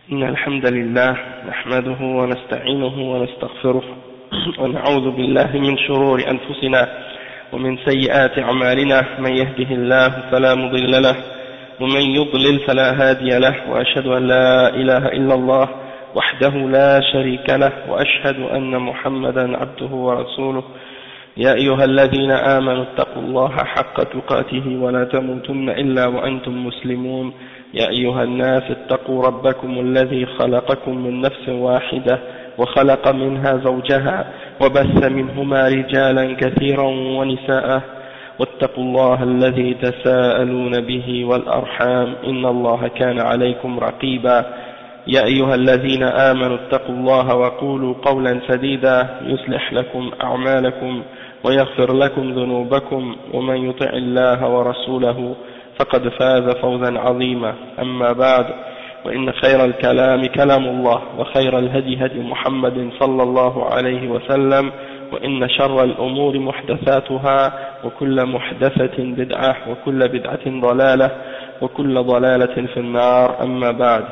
إن الحمد لله نحمده ونستعينه ونستغفره ونعوذ بالله من شرور أنفسنا ومن سيئات أعمالنا من يهده الله فلا مضل له ومن يضلل فلا هادي له وأشهد أن لا إله إلا الله وحده لا شريك له وأشهد أن محمدا عبده ورسوله يا أيها الذين آمنوا اتقوا الله حق تقاته ولا تموتن إلا وأنتم مسلمون يا أيها الناس اتقوا ربكم الذي خلقكم من نفس واحدة وخلق منها زوجها وبث منهما رجالا كثيرا ونساء واتقوا الله الذي تساءلون به والأرحام إن الله كان عليكم رقيبا يا أيها الذين آمنوا اتقوا الله وقولوا قولا سديدا يصلح لكم أعمالكم ويغفر لكم ذنوبكم ومن يطع الله ورسوله فقد فاز فوزا عظيما أما بعد وإن خير الكلام كلام الله وخير الهدي هدي محمد صلى الله عليه وسلم وإن شر الأمور محدثاتها وكل محدثة بدعة وكل بدعة ضلالة وكل ضلالة في النار أما بعد.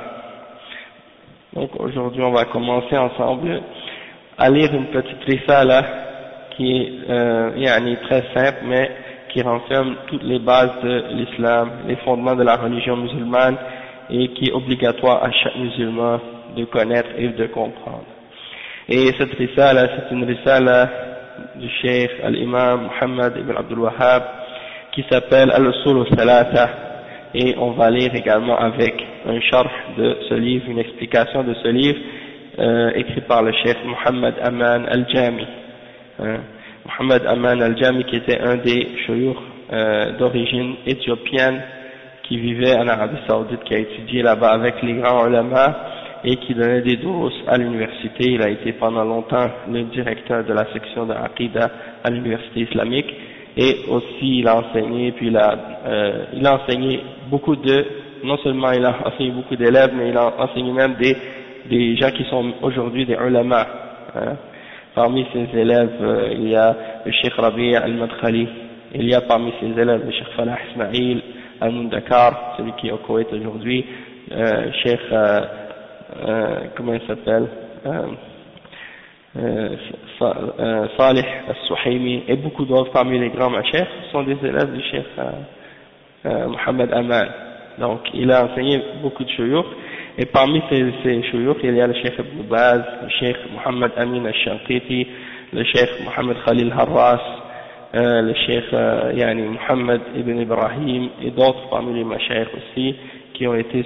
Donc aujourd'hui on va commencer ensemble à lire une petite risala qui est très simple mais qui renferme toutes les bases de l'islam, les fondements de la religion musulmane et qui est obligatoire à chaque musulman de connaître et de comprendre. Et cette risala, c'est une risala du cheikh al-imam Muhammad ibn Abdul Wahhab qui s'appelle Al-Usul al-Thalatha, et on va lire également avec un sharh de ce livre, une explication de ce livre écrit par le cheikh Muhammad Aman al-Jami. Muhammad Aman al-Jami qui était un des shuyukh d'origine éthiopienne qui vivait en Arabie Saoudite, qui a étudié là-bas avec les grands ulama et qui donnait des durus à l'université. Il a été pendant longtemps le directeur de la section de Aqidah à l'université islamique, et aussi il a enseigné, puis il a enseigné beaucoup non seulement il a enseigné beaucoup d'élèves, mais il a enseigné même des gens qui sont aujourd'hui des ulama. Parmi ses élèves, il y a le Cheikh Rabi' al-Madkhali, il y a parmi ses élèves le Cheikh Falah Ismail al-Mundakar, celui qui est au Koweït aujourd'hui, Cheikh, comment il s'appelle, Salih al-Suhaimi, et beaucoup d'autres parmi les grands machers sont des élèves du Cheikh Muhammad Aman. Donc il a enseigné beaucoup de shuyukh, et parmi ces shuyukh il y a le Cheikh Ibn Baz, le Cheikh Muhammad Amin al-Shanqiti, le Cheikh Muhammad Khalil Harras, le Cheikh Muhammad Ibn Ibrahim, et d'autres parmi les mashayikh aussi qui ont été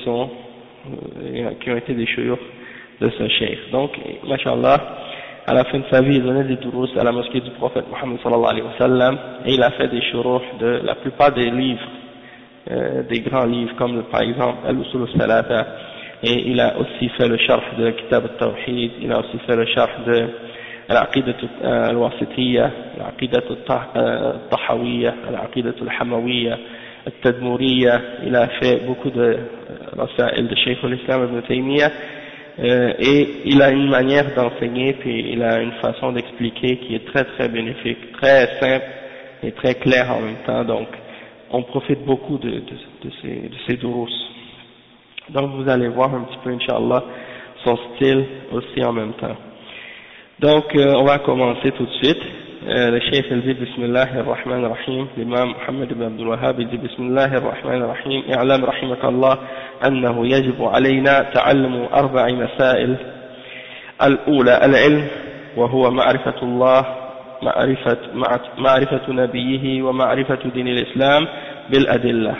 des shuyukh de ce cheikh. Donc, mashallah, à la fin de sa vie, il donnait des durus à la mosquée du prophète Muhammad sallallahu alayhi wa sallam, et il a fait des shuruh de la plupart des livres, des grands livres, comme par exemple Al-Usul al-Thalatha, et il a aussi fait le sharh de Kitab al-Tawhid, il a aussi fait le sharh de العقيدة الواسطية، العقيدة الطحاوية، العقيدة الحموية، التدمورية. Il a fait beaucoup de rasail de Cheikh al-Islam Ibn Taymiyyah, et il a une manière d'enseigner, puis il a une façon d'expliquer qui est très très bénéfique, très simple et très claire en même temps. Donc on profite beaucoup de ces durus. Donc vous allez voir un petit peu, Inch'Allah, son style aussi en même temps. Donc on va commencer tout de suite. Le cheikh il dit Bismillah ar-Rahman ar-Rahim. L'imam Muhammad ibn Abdul Wahhab il dit Bismillah ar-Rahman ar-Rahim. I'lam rahimakallah annahu yajibu alayna ta'allamu arba'i masail. Al-ula al-ilm wa huwa ma'rifatullah, ma'rifatu nabiyhi wa ma'rifatu din al-Islam bil adillah.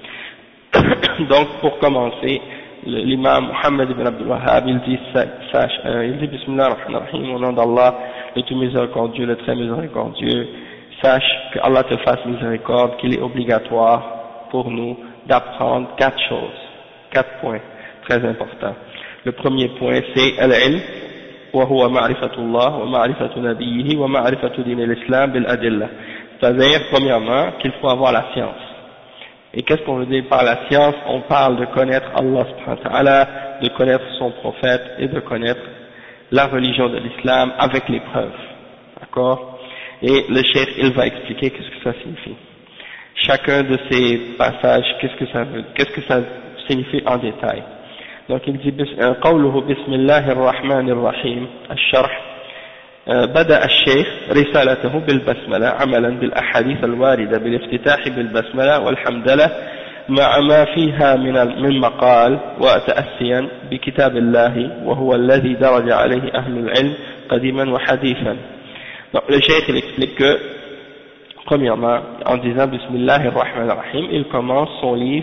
Donc pour commencer, l'imam Muhammad ibn Abdul Wahhab il dit Bismillah ar-Rahman ar-Rahim, au nom d'Allah, le tout miséricordieux, le très miséricordieux. Sache que Allah te fasse miséricorde, qu'il est obligatoire pour nous d'apprendre 4 choses, 4 points très importants. Le premier point c'est al-ilm wa huwa ma'rifatullah wa ma'rifatu nabiyhi wa ma'rifatu din al-Islam bil adillah. C'est-à-dire premièrement qu'il faut avoir la science. Et qu'est-ce qu'on veut dire par la science? On parle de connaître Allah subhanahu wa ta'ala, de connaître son prophète et de connaître la religion de l'islam avec les preuves. D'accord? Et le cheikh, il va expliquer qu'est-ce que ça signifie. Chacun de ces passages, qu'est-ce que ça signifie en détail. Donc il dit قوله بسم الله الرحمن الرحيم الشرح بدأ الشيخ رسالته بالبسملة عملا بالأحاديث الواردة بالافتتاح بالبسملة والحمدلة مع ما فيها من مقال وتأسيا بكتاب الله وهو الذي درج عليه أهل العلم قديما وحديثا. Donc le cheikh il explique que premièrement en disant Bismillah ar-Rahman ar-Rahim il commence son livre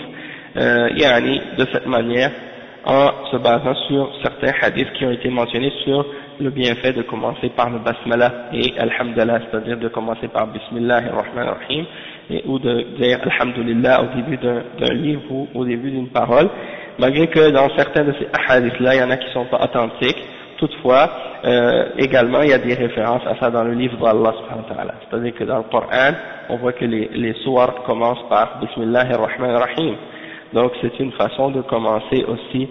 de cette manière en se basant sur certains hadiths qui ont été mentionnés sur le bienfait de commencer par le basmala et alhamdulillah, c'est-à-dire de commencer par Bismillah ar-Rahman ar-Rahim ou de dire alhamdulillah au début d'un livre ou au début d'une parole, malgré que dans certains de ces hadiths-là, il y en a qui ne sont pas authentiques. Toutefois, également, il y a des références à ça dans le livre d'Allah subhanahu wa ta'ala. C'est-à-dire que dans le Coran, on voit que les sourates commencent par Bismillah ar-Rahman ar-Rahim. Donc c'est une façon de commencer aussi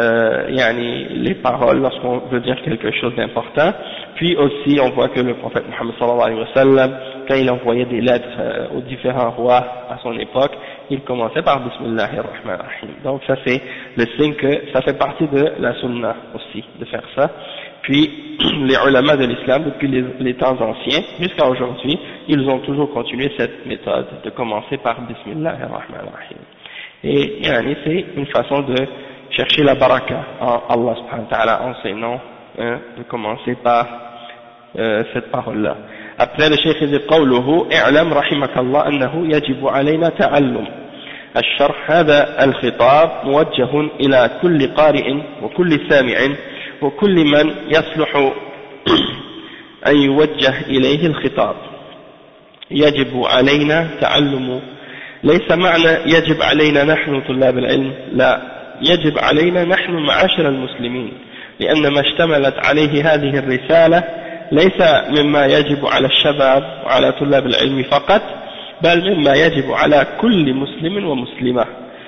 les paroles lorsqu'on veut dire quelque chose d'important. Puis aussi on voit que le prophète Muhammad sallallahu alayhi wa sallam, quand il envoyait des lettres aux différents rois à son époque, il commençait par Bismillah ar-Rahman ar-Rahim. Donc ça c'est le signe que ça fait partie de la sunna aussi de faire ça. Puis les ulama de l'islam depuis les temps anciens jusqu'à aujourd'hui, ils ont toujours continué cette méthode de commencer par Bismillah ar-Rahman ar-Rahim. Et c'est une façon de chercher la baraka en Allah subhanahu wa ta'ala en ses noms, de commencer par cette parole-là. Après le cheikh dit قوله اعلم رحمك الله أنه يجب علينا تعلم الشرح هذا الخطاب موجه إلى كل قارئ وكل سامع وكل من يصلح أن يوجه إليه الخطاب يجب علينا تعلم ليس معنى يجب علينا نحن طلاب العلم لا يجب علينا نحن معاشر المسلمين لأن ما اشتملت عليه هذه الرسالة ليس مما يجب على الشباب وعلى طلاب العلم فقط بل مما يجب على كل مسلم ومسلمة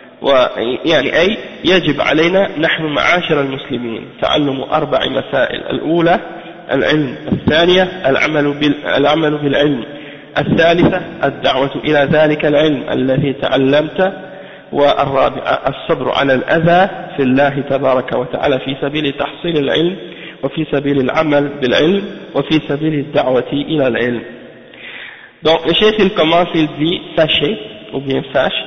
أي يجب علينا نحن معاشر المسلمين تعلم 4 مسائل الأولى العلم الثانية العمل بالعلم الثالثة الدعوة إلى ذلك العلم الذي تعلمت والرابعة الصبر على الأذى في الله تبارك وتعالى في سبيل تحصيل العلم وفي سبيل العمل بالعلم وفي سبيل الدعوة إلى العلم. Donc le cheikh il commence, il dit sachez ou bien sache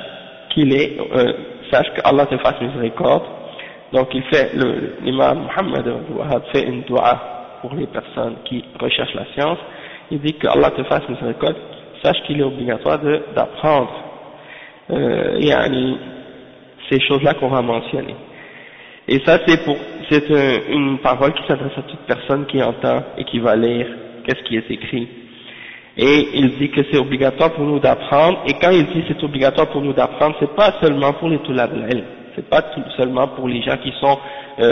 sache que Allah te fasse miséricorde. Donc il fait l'imam Muhammad Wahab fait une dua pour les personnes qui recherchent la science. Il dit que Allah te fasse miséricorde, sache qu'il est obligatoire d'apprendre ces choses-là qu'on va mentionner. Et ça c'est une parole qui s'adresse à toute personne qui entend et qui va lire qu'est-ce qui est écrit. Et il dit que c'est obligatoire pour nous d'apprendre, et quand il dit c'est obligatoire pour nous d'apprendre, c'est pas seulement pour les tulab al-ilm, c'est pas seulement pour les gens qui sont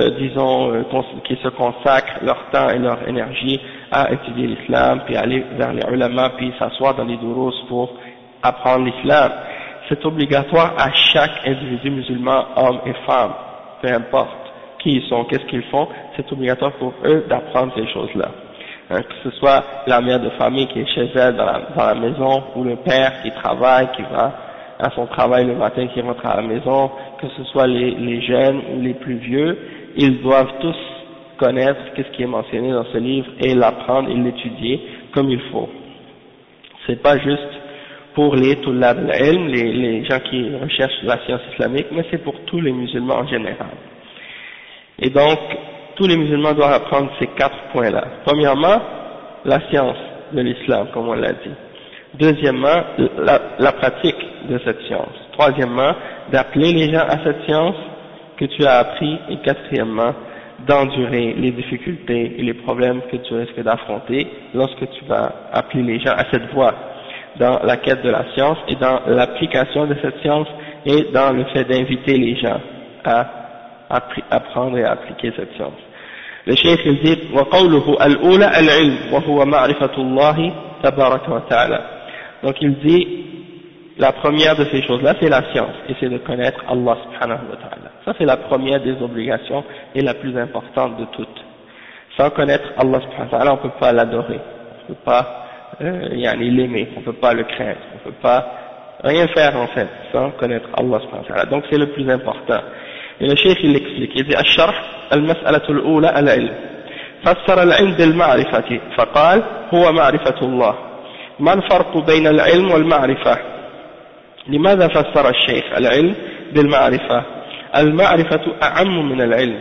qui se consacrent leur temps et leur énergie à étudier l'islam, puis aller vers les ulama, puis s'asseoir dans les durus pour apprendre l'islam. C'est obligatoire à chaque individu musulman, homme et femme, peu importe qui ils sont, qu'est-ce qu'ils font, c'est obligatoire pour eux d'apprendre ces choses-là. Que ce soit la mère de famille qui est chez elle dans la maison, ou le père qui travaille, qui va à son travail le matin, qui rentre à la maison, que ce soit les jeunes ou les plus vieux, ils doivent tous connaître ce qui est mentionné dans ce livre et l'apprendre et l'étudier comme il faut. C'est pas juste pour les tulab al-ilm, les gens qui recherchent la science islamique, mais c'est pour tous les musulmans en général. Et donc, tous les musulmans doivent apprendre ces 4 points-là. Premièrement, la science de l'islam, comme on l'a dit. Deuxièmement, la pratique de cette science. Troisièmement, d'appeler les gens à cette science que tu as appris. Et quatrièmement, d'endurer les difficultés et les problèmes que tu risques d'affronter lorsque tu vas appeler les gens à cette voie, dans la quête de la science et dans l'application de cette science et dans le fait d'inviter les gens à apprendre et à appliquer cette science. Le cheikh il dit وقوله الأولى العلم وهو معرفة الله تبارك وتعالى. Donc il dit la première de ces choses-là c'est la science et c'est de connaître Allah subhanahu wa ta'ala. Ça c'est la première des obligations et la plus importante de toutes. Sans connaître Allah subhanahu wa ta'ala on ne peut pas l'adorer, on ne peut pas l'aimer, on ne peut pas le craindre, on ne peut pas rien faire en fait sans connaître Allah subhanahu wa ta'ala. Donc c'est le plus important. Et le cheikh il explique, il dit الشرح المسألة الأولى العلم فسر العلم بالمعرفة فقال هو معرفة الله ما الفرق بين العلم والمعرفة لماذا فسر الشيخ العلم بالمعرفة المعرفة أعم من العلم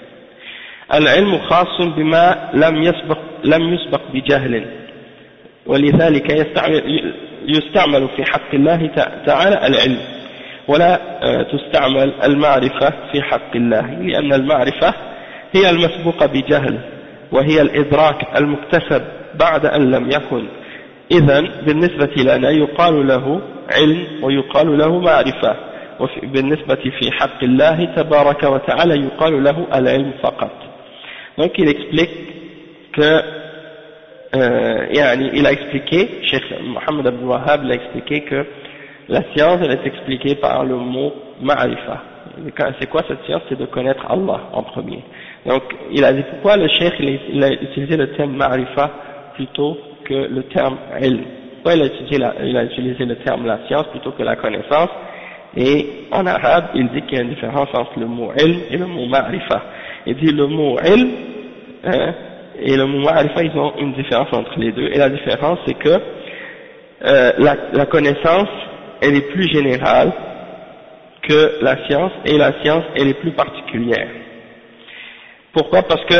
العلم خاص بما لم يسبق بجهل ولذلك يستعمل في حق الله تعالى العلم ولا تستعمل المعرفة في حق الله لأن المعرفة هي المسبوقة بجهل وهي الإدراك المكتسب بعد أن لم يكن إذن بالنسبة لنا يقال له علم ويقال له معرفة وبالنسبة في حق الله تبارك وتعالى يقال له العلم فقط. Donc il explique que il a expliqué, Cheikh Mohammed Abdul Wahhab l'a expliqué que la science elle est expliquée par le mot ma'rifa. C'est quoi cette science? C'est de connaître Allah en premier. Donc il a dit pourquoi le Cheikh il a utilisé le terme ma'rifa plutôt que le terme ilm. Pourquoi il a utilisé le terme la science plutôt que la connaissance? Et en arabe il dit qu'il y a une différence entre le mot ilm et le mot ma'rifa. Il dit le mot ilm et le mot ma'rifa, ils ont une différence entre les deux. Et la différence, c'est que la connaissance, elle est plus générale que la science, et la science, elle est plus particulière. Pourquoi? Parce que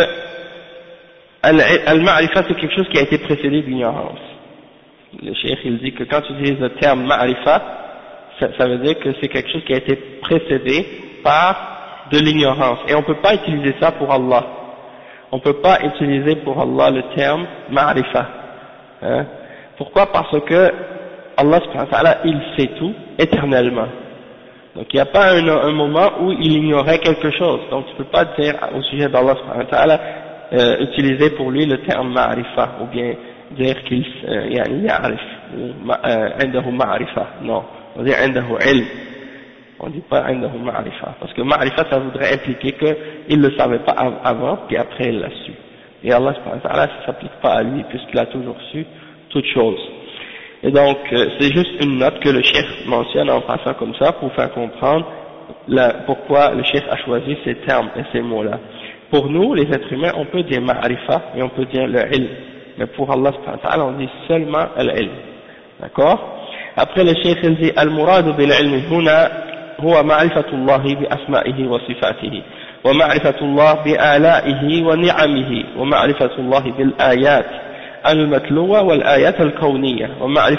al-ma'rifa, c'est quelque chose qui a été précédé d'ignorance. Le cheikh, il dit que quand tu utilises le terme ma'rifa, ça veut dire que c'est quelque chose qui a été précédé par de l'ignorance. Et on ne peut pas utiliser ça pour Allah. On ne peut pas utiliser pour Allah le terme ma'rifa. Pourquoi? Parce que Allah subhanahu wa ta'ala, il sait tout éternellement. Donc il n'y a pas un moment où il ignorait quelque chose. Donc tu ne peux pas dire au sujet d'Allah subhanahu wa ta'ala utiliser pour lui le terme ma'rifa ou bien dire qu'il ya'rif ou indahu ma'rifa. Non, on dit indahu ilm. On ne dit pas indahu ma'rifa, parce que ma'rifa ça voudrait impliquer qu'il ne le savait pas avant, puis après il l'a su. Et Allah subhanahu wa ta'ala, ça ne s'applique pas à lui, puisqu'il a toujours su toutes choses. Et donc, c'est juste une note que le cheikh mentionne en passant comme ça, pour faire comprendre pourquoi le cheikh a choisi ces termes et ces mots-là. Pour nous, les êtres humains, on peut dire ma'rifa, et on peut dire le ilm. Mais pour Allah subhanahu wa ta'ala, on dit seulement l'ilm. D'accord? Après le cheikh, il dit, al-muradu bil-ilm huna, هو معرفة الله بأسمائه وصفاته ومعرفة الله بآلائه ونعمه ومعرفة الله بالآيات المتلوة والآيات الكونية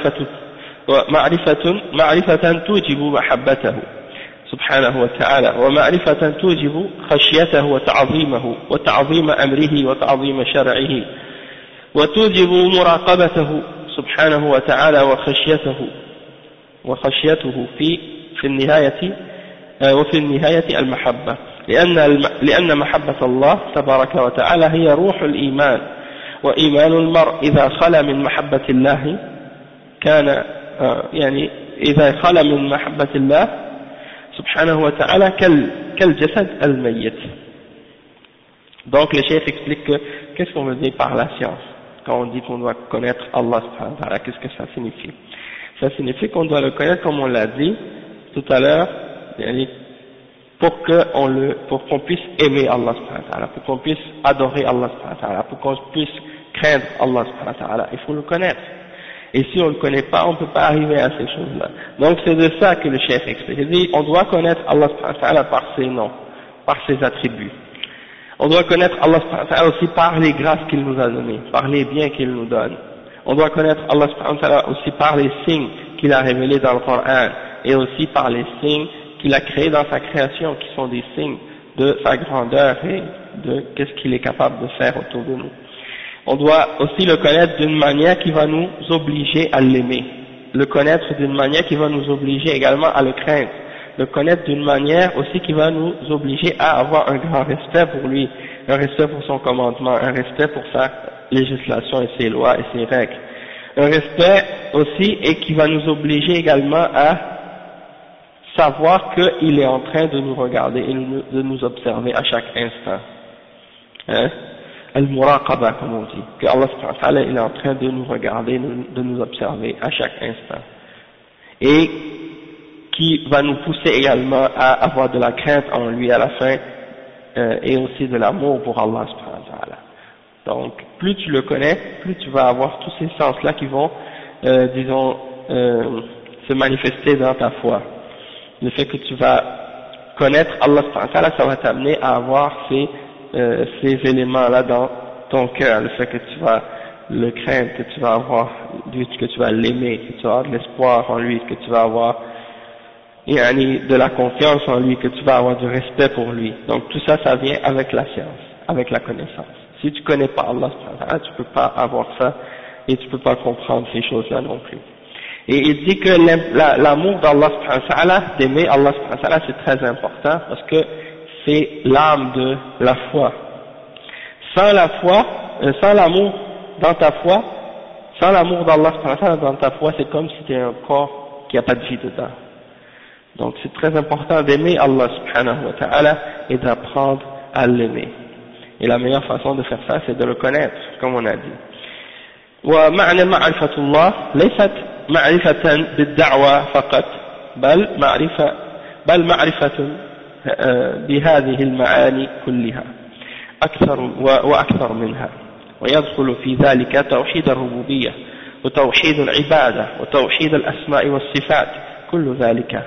معرفة توجب محبته سبحانه وتعالى ومعرفة توجب خشيته وتعظيمه وتعظيم أمره وتعظيم شرعه وتوجب مراقبته سبحانه وتعالى وخشيته في النهاية وفي النهاية المحبة لأن محبة الله تبارك وتعالى هي روح الإيمان وإيمان المرء إذا خلا من محبة الله كان إذا خلا من محبة الله سبحانه وتعالى كالجسد الميت. Donc le chef explique que qu'est-ce qu'on veut dire par la science quand on dit qu'on doit connaître Allah subhanahu wa ta'ala, qu'est-ce que ça signifie? Ça signifie qu'on doit le connaître comme on l'a dit tout à l'heure, pour qu'on puisse aimer Allah subhanahu wa ta'ala, pour qu'on puisse adorer Allah subhanahu wa ta'ala, pour qu'on puisse craindre Allah subhanahu wa ta'ala, il faut le connaître. Et si on ne le connaît pas, on ne peut pas arriver à ces choses-là. Donc c'est de ça que le chef explique. Il dit, on doit connaître Allah subhanahu wa ta'ala par ses noms, par ses attributs. On doit connaître Allah subhanahu wa ta'ala aussi par les grâces qu'il nous a données, par les biens qu'il nous donne. On doit connaître Allah subhanahu wa ta'ala aussi par les signes qu'il a révélés dans le Coran, et aussi par les signes qu'il a créés dans sa création, qui sont des signes de sa grandeur et de qu'est-ce qu'il est capable de faire autour de nous. On doit aussi le connaître d'une manière qui va nous obliger à l'aimer, le connaître d'une manière qui va nous obliger également à le craindre, le connaître d'une manière aussi qui va nous obliger à avoir un grand respect pour lui, un respect pour son commandement, un respect pour sa législation et ses lois et ses règles, un respect aussi et qui va nous obliger également à savoir qu'il est en train de nous regarder et de nous observer à chaque instant. Al-muraqaba, comme on dit, que Allah subhanahu wa ta'ala il est en train de nous regarder, de nous observer à chaque instant. Et qui va nous pousser également à avoir de la crainte en lui à la fin, et aussi de l'amour pour Allah subhanahu wa ta'ala. Donc, plus tu le connais, plus tu vas avoir tous ces sens-là qui vont, se manifester dans ta foi. Le fait que tu vas connaître Allah subhanahu wa ta'ala, ça va t'amener à avoir ces éléments-là dans ton cœur. Le fait que tu vas le craindre, que tu vas avoir, que tu vas l'aimer, que tu vas avoir de l'espoir en lui, que tu vas avoir de la confiance en lui, que tu vas avoir du respect pour lui. Donc tout ça, ça vient avec la science, avec la connaissance. Si tu connais pas Allah subhanahu wa ta'ala, tu peux pas avoir ça et tu peux pas comprendre ces choses-là non plus. Et il dit que l'amour d'Allah subhanahu wa ta'ala, d'aimer Allah subhanahu wa ta'ala, c'est très important parce que c'est l'âme de la foi. Sans la foi, sans l'amour dans ta foi, sans l'amour d'Allah subhanahu wa ta'ala dans ta foi, c'est comme si c'était un corps qui n'a pas de vie dedans. Donc c'est très important d'aimer Allah subhanahu wa ta'ala et d'apprendre à l'aimer. Et la meilleure façon de faire ça, c'est de le connaître, comme on a dit. ومعنى معرفة الله ليست معرفة بالدعوة فقط بل معرفة بهذه المعاني كلها أكثر وأكثر منها، ويدخل في ذلك توحيد الربوبية وتوحيد العبادة وتوحيد الأسماء والصفات كل ذلك،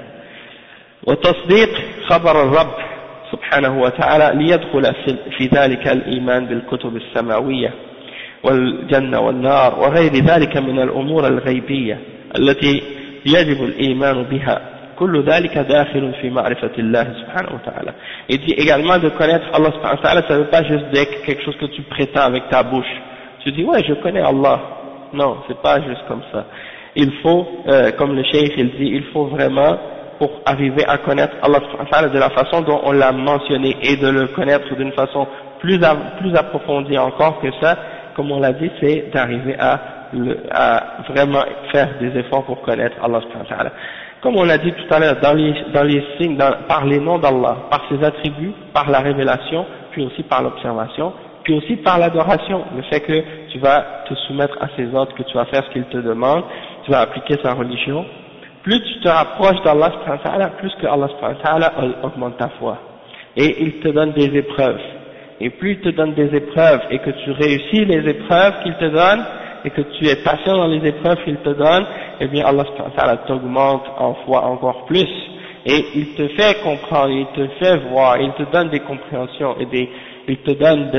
وتصديق خبر الرب سبحانه وتعالى ليدخل في ذلك الإيمان بالكتب السماوية والجنة والنار وغير ذلك من الأمور الغيبية التي يجب الإيمان بها، كل ذلك داخل في معرفة الله سبحانه وتعالى. Il dit également de connaître Allah subhanahu wa ta'ala, ça ne veut pas juste dire quelque chose que tu prétends avec ta bouche. Tu dis ouais je connais Allah. Non, c'est pas juste comme ça. Il faut, comme le cheikh il dit, il faut vraiment, pour arriver à connaître Allah subhanahu wa ta'ala de la façon dont on l'a mentionné et de le connaître d'une façon plus approfondie encore que ça, comme on l'a dit, c'est d'arriver à vraiment faire des efforts pour connaître Allah subhanahu wa ta'ala. Comme on l'a dit tout à l'heure, dans les signes, par les noms d'Allah, par ses attributs, par la révélation, puis aussi par l'observation, puis aussi par l'adoration, le fait que tu vas te soumettre à ses ordres, que tu vas faire ce qu'il te demande, tu vas appliquer sa religion. Plus tu te rapproches d'Allah subhanahu wa ta'ala, plus que Allah subhanahu wa ta'ala augmente ta foi. Et il te donne des épreuves. Et plus il te donne des épreuves et que tu réussis les épreuves qu'il te donne, et que tu es patient dans les épreuves qu'il te donne, eh bien Allah subhanahu wa ta'ala t'augmente en foi encore plus. Et il te fait comprendre, il te fait voir, il te donne des compréhensions et il te donne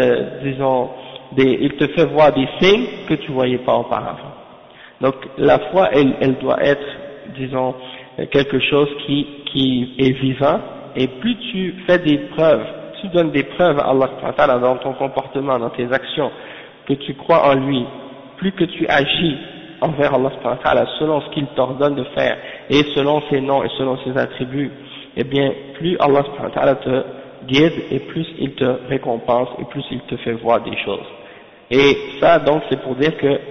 il te fait voir des signes que tu voyais pas auparavant. Donc la foi, elle doit être, disons, quelque chose qui est vivant, et plus tu fais des preuves, tu donnes des preuves à Allah subhanahu wa ta'ala dans ton comportement, dans tes actions, que tu crois en lui, plus que tu agis envers Allah subhanahu wa ta'ala selon ce qu'il t'ordonne de faire et selon ses noms et selon ses attributs, eh bien plus Allah subhanahu wa ta'ala te guide et plus il te récompense et plus il te fait voir des choses. Et ça donc c'est pour dire que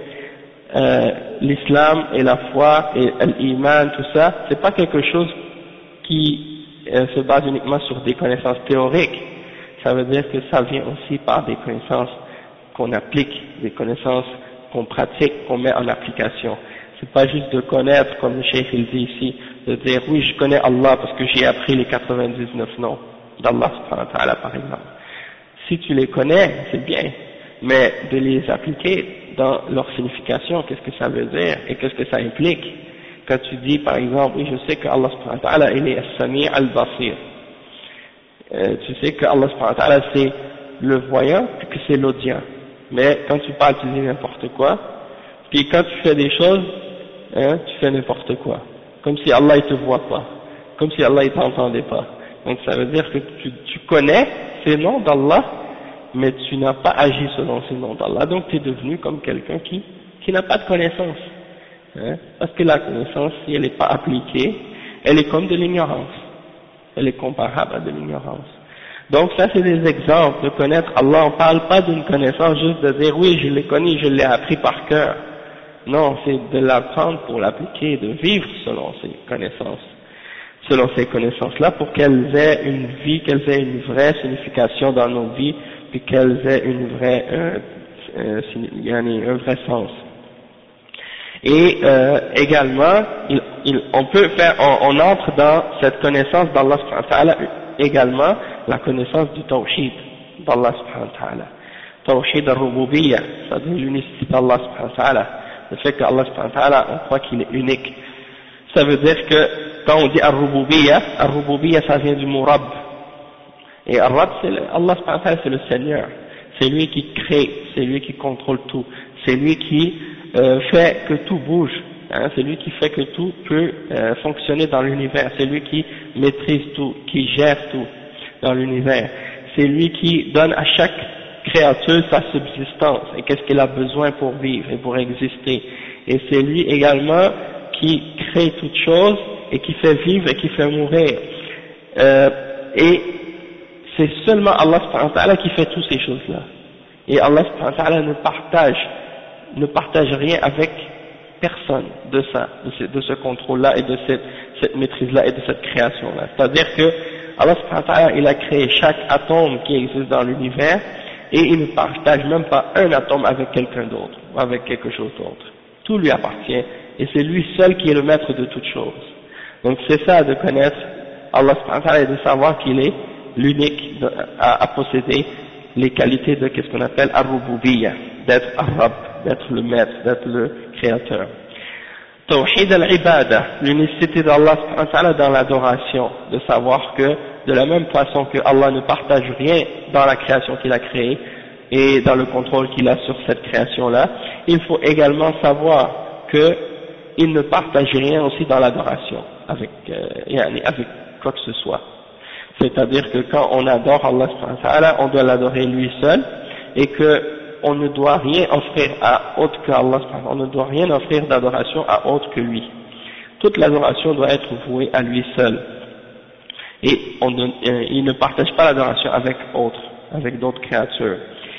l'islam et la foi et l'iman, tout ça, c'est pas quelque chose qui se base uniquement sur des connaissances théoriques. Ça veut dire que ça vient aussi par des connaissances qu'on applique, des connaissances qu'on pratique, qu'on met en application. C'est pas juste de connaître, comme le cheikh il dit ici, de dire oui je connais Allah parce que j'ai appris les 99 noms d'Allah subhanahu wa ta'ala par exemple. Si tu les connais, c'est bien, mais de les appliquer dans leur signification, qu'est-ce que ça veut dire et qu'est-ce que ça implique. Quand tu dis par exemple, oui je sais que Allah subhanahu wa ta'ala il est as-sami' al-basir, tu sais que Allah subhanahu wa ta'ala c'est le voyant et que c'est l'audient. Mais quand tu parles, tu dis n'importe quoi, puis quand tu fais des choses, tu fais n'importe quoi, comme si Allah il te voit pas, comme si Allah il t'entendait pas. Donc ça veut dire que tu connais ces noms d'Allah, mais tu n'as pas agi selon ces noms d'Allah, donc tu es devenu comme quelqu'un qui n'a pas de connaissance, parce que la connaissance, si elle n'est pas appliquée, elle est comme de l'ignorance, elle est comparable à de l'ignorance. Donc ça c'est des exemples de connaître Allah. On parle pas d'une connaissance juste de dire oui je l'ai connu, je l'ai appris par cœur. Non, c'est de l'apprendre pour l'appliquer, de vivre selon ces connaissances-là, pour qu'elles aient une vie, qu'elles aient une vraie signification dans nos vies, puis qu'elles aient un vrai sens. Et également, on entre dans cette connaissance d'Allah subhanahu wa ta'ala également, la connaissance du tawhid d'Allah subhanahu wa ta'ala. Tawhid al-rububiyyah, c'est-à-dire l'unicité d'Allah subhanahu wa ta'ala. Le fait qu'Allah subhanahu wa ta'ala, on croit qu'il est unique. Ça veut dire que, quand on dit al-rububiyyah, ça vient du mot Rabb. Et al-Rabb, Allah subhanahu wa ta'ala, c'est le Seigneur. C'est lui qui crée, c'est lui qui contrôle tout. C'est lui qui fait que tout bouge. Hein, c'est lui qui fait que tout peut fonctionner dans l'univers. C'est lui qui maîtrise tout, qui gère tout dans l'univers. C'est lui qui donne à chaque créature sa subsistance et qu'est-ce qu'elle a besoin pour vivre et pour exister. Et c'est lui également qui crée toutes choses et qui fait vivre et qui fait mourir. Et c'est seulement Allah subhanahu wa ta'ala qui fait toutes ces choses-là. Et Allah subhanahu wa ta'ala ne partage rien avec personne de ça, de ce contrôle-là et de cette maîtrise-là et de cette création-là. C'est-à-dire que Allah subhanahu wa ta'ala, il a créé chaque atome qui existe dans l'univers et il ne partage même pas un atome avec quelqu'un d'autre ou avec quelque chose d'autre. Tout lui appartient et c'est lui seul qui est le maître de toutes choses. Donc c'est ça de connaître Allah subhanahu wa ta'ala et de savoir qu'il est l'unique à posséder les qualités de qu'est-ce qu'on appelle ar-rububiyyah, d'être ar-Rabb, d'être le maître, d'être le créateur. Tawhid al-ibada, l'unicité d'Allah subhanahu wa ta'ala dans l'adoration, de savoir que de la même façon que Allah ne partage rien dans la création qu'il a créée et dans le contrôle qu'il a sur cette création-là, il faut également savoir qu'il ne partage rien aussi dans l'adoration avec quoi que ce soit. C'est-à-dire que quand on adore Allah subhanahu wa ta'ala, on doit l'adorer lui seul et qu'on ne doit rien offrir à autre qu'Allah subhanahu wa ta'ala, on ne doit rien offrir d'adoration à autre que lui. Toute l'adoration doit être vouée à lui seul. Et il ne partage pas l'adoration avec d'autres créatures.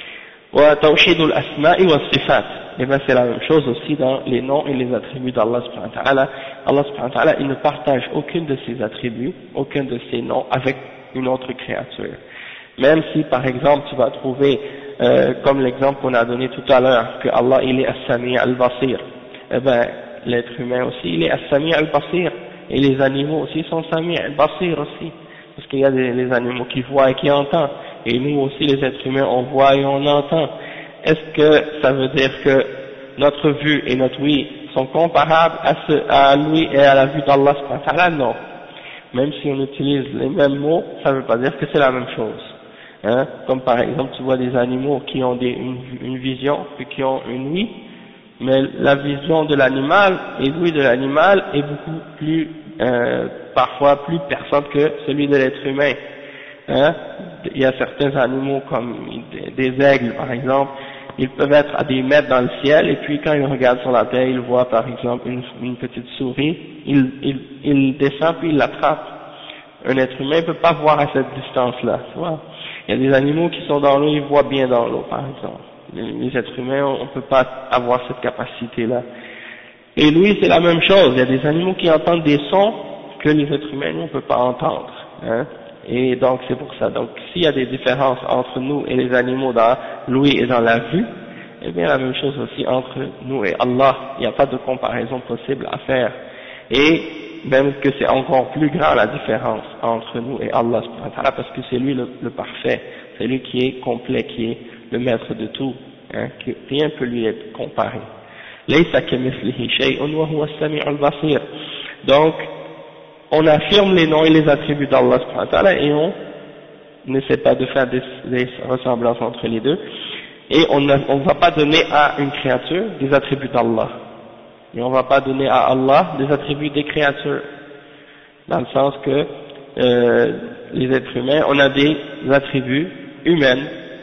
Wa tawhidul asma'i was sifat. Et bien c'est la même chose aussi dans les noms et les attributs d'Allah subhanahu wa ta'ala. Allah subhanahu wa ta'ala, il ne partage aucun de ses attributs, aucun de ses noms avec une autre créature. Même si par exemple tu vas trouver, comme l'exemple qu'on a donné tout à l'heure, que Allah il est as-sami' al-basir, eh ben l'être humain aussi il est as-sami' al-basir, et les animaux aussi sont sami' al-basir aussi, parce qu'il y a les animaux qui voient et qui entendent, et nous aussi les êtres humains on voit et on entend. Est-ce que ça veut dire que notre vue et notre oui sont comparables à lui et à la vue d'Allah subhanahu wa ta'ala? Non. Même si on utilise les mêmes mots, ça ne veut pas dire que c'est la même chose. Hein? Comme par exemple, tu vois des animaux qui ont une vision, puis qui ont une ouïe, mais la vision de l'animal et l'ouïe de l'animal est beaucoup plus, parfois plus perçante que celui de l'être humain. Hein? Il y a certains animaux comme des aigles par exemple, ils peuvent être à des mètres dans le ciel et puis quand ils regardent sur la terre, ils voient par exemple une petite souris, ils descendent puis ils l'attrapent. Un être humain ne peut pas voir à cette distance-là, tu vois. Il y a des animaux qui sont dans l'eau, ils voient bien dans l'eau par exemple. Les êtres humains, on ne peut pas avoir cette capacité-là. Et lui, c'est la même chose, il y a des animaux qui entendent des sons que les êtres humains, nous, on ne peut pas entendre. Hein. Et donc c'est pour ça. Donc s'il y a des différences entre nous et les animaux dans l'ouïe et dans la vue, eh bien la même chose aussi entre nous et Allah. Il n'y a pas de comparaison possible à faire. Et même que c'est encore plus grand la différence entre nous et Allah subhanahu wa ta'ala, parce que c'est lui le parfait, c'est lui qui est complet, qui est le maître de tout, hein, que rien ne peut lui être comparé. Laysa kamithlihi shay'un wa huwa as-sami'ul basir. Donc on affirme les noms et les attributs d'Allah subhanahu wa ta'ala et on n'essaie pas de faire des ressemblances entre les deux. Et on ne va pas donner à une créature des attributs d'Allah. Et on ne va pas donner à Allah des attributs des créatures. Dans le sens que les êtres humains, on a des attributs humains,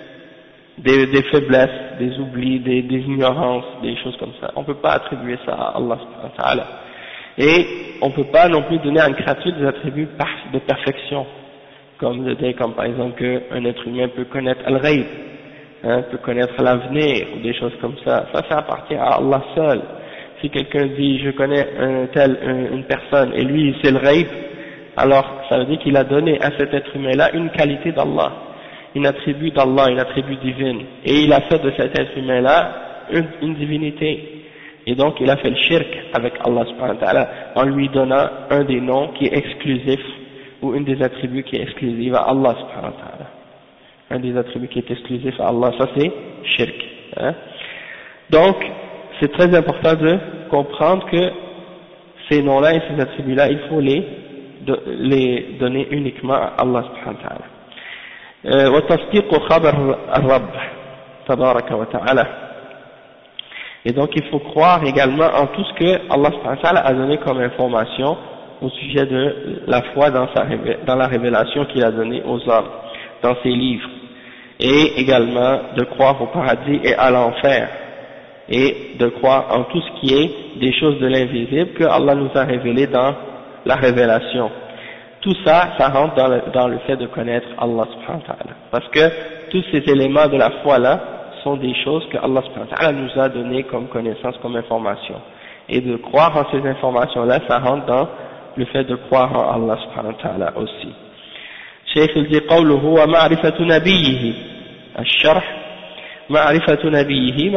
des faiblesses, des oublis, des ignorances, des choses comme ça. On ne peut pas attribuer ça à Allah subhanahu wa ta'ala. Et on ne peut pas non plus donner à une créature des attributs de perfection, comme par exemple qu'un être humain peut connaître al-ghayb, hein, peut connaître l'avenir, ou des choses comme ça. Ça appartient à Allah seul. Si quelqu'un dit je connais une personne et lui c'est le ghayb, alors ça veut dire qu'il a donné à cet être humain-là une qualité d'Allah, un attribut d'Allah, un attribut divin, et il a fait de cet être humain-là une divinité. Et donc il a fait le shirk avec Allah subhanahu wa ta'ala en lui donnant un des noms qui est exclusif, ou une des attributs qui est exclusive à Allah subhanahu wa ta'ala. Un des attributs qui est exclusif à Allah, ça c'est shirk. Hein. Donc c'est très important de comprendre que ces noms-là et ces attributs-là, il faut les donner uniquement à Allah subhanahu wa ta'ala. وتصديق خبر الرب تبارك وتعالى. Et donc il faut croire également en tout ce que Allah subhanahu wa ta'ala a donné comme information au sujet de la foi dans la révélation qu'il a donnée aux hommes, dans ses livres, et également de croire au paradis et à l'enfer, et de croire en tout ce qui est des choses de l'invisible que Allah nous a révélé dans la révélation. Tout ça, ça rentre dans le fait de connaître Allah subhanahu wa ta'ala. Parce que tous ces éléments de la foi là sont des choses que Allah subhanahu wa ta'ala nous a donné comme connaissance, comme information. Et de croire en ces informations là, ça rentre dans le fait de croire en Allah subhanahu wa ta'ala aussi. Cheikh il dit قوله ومعرفة نبيه الشرح معرفة نبيه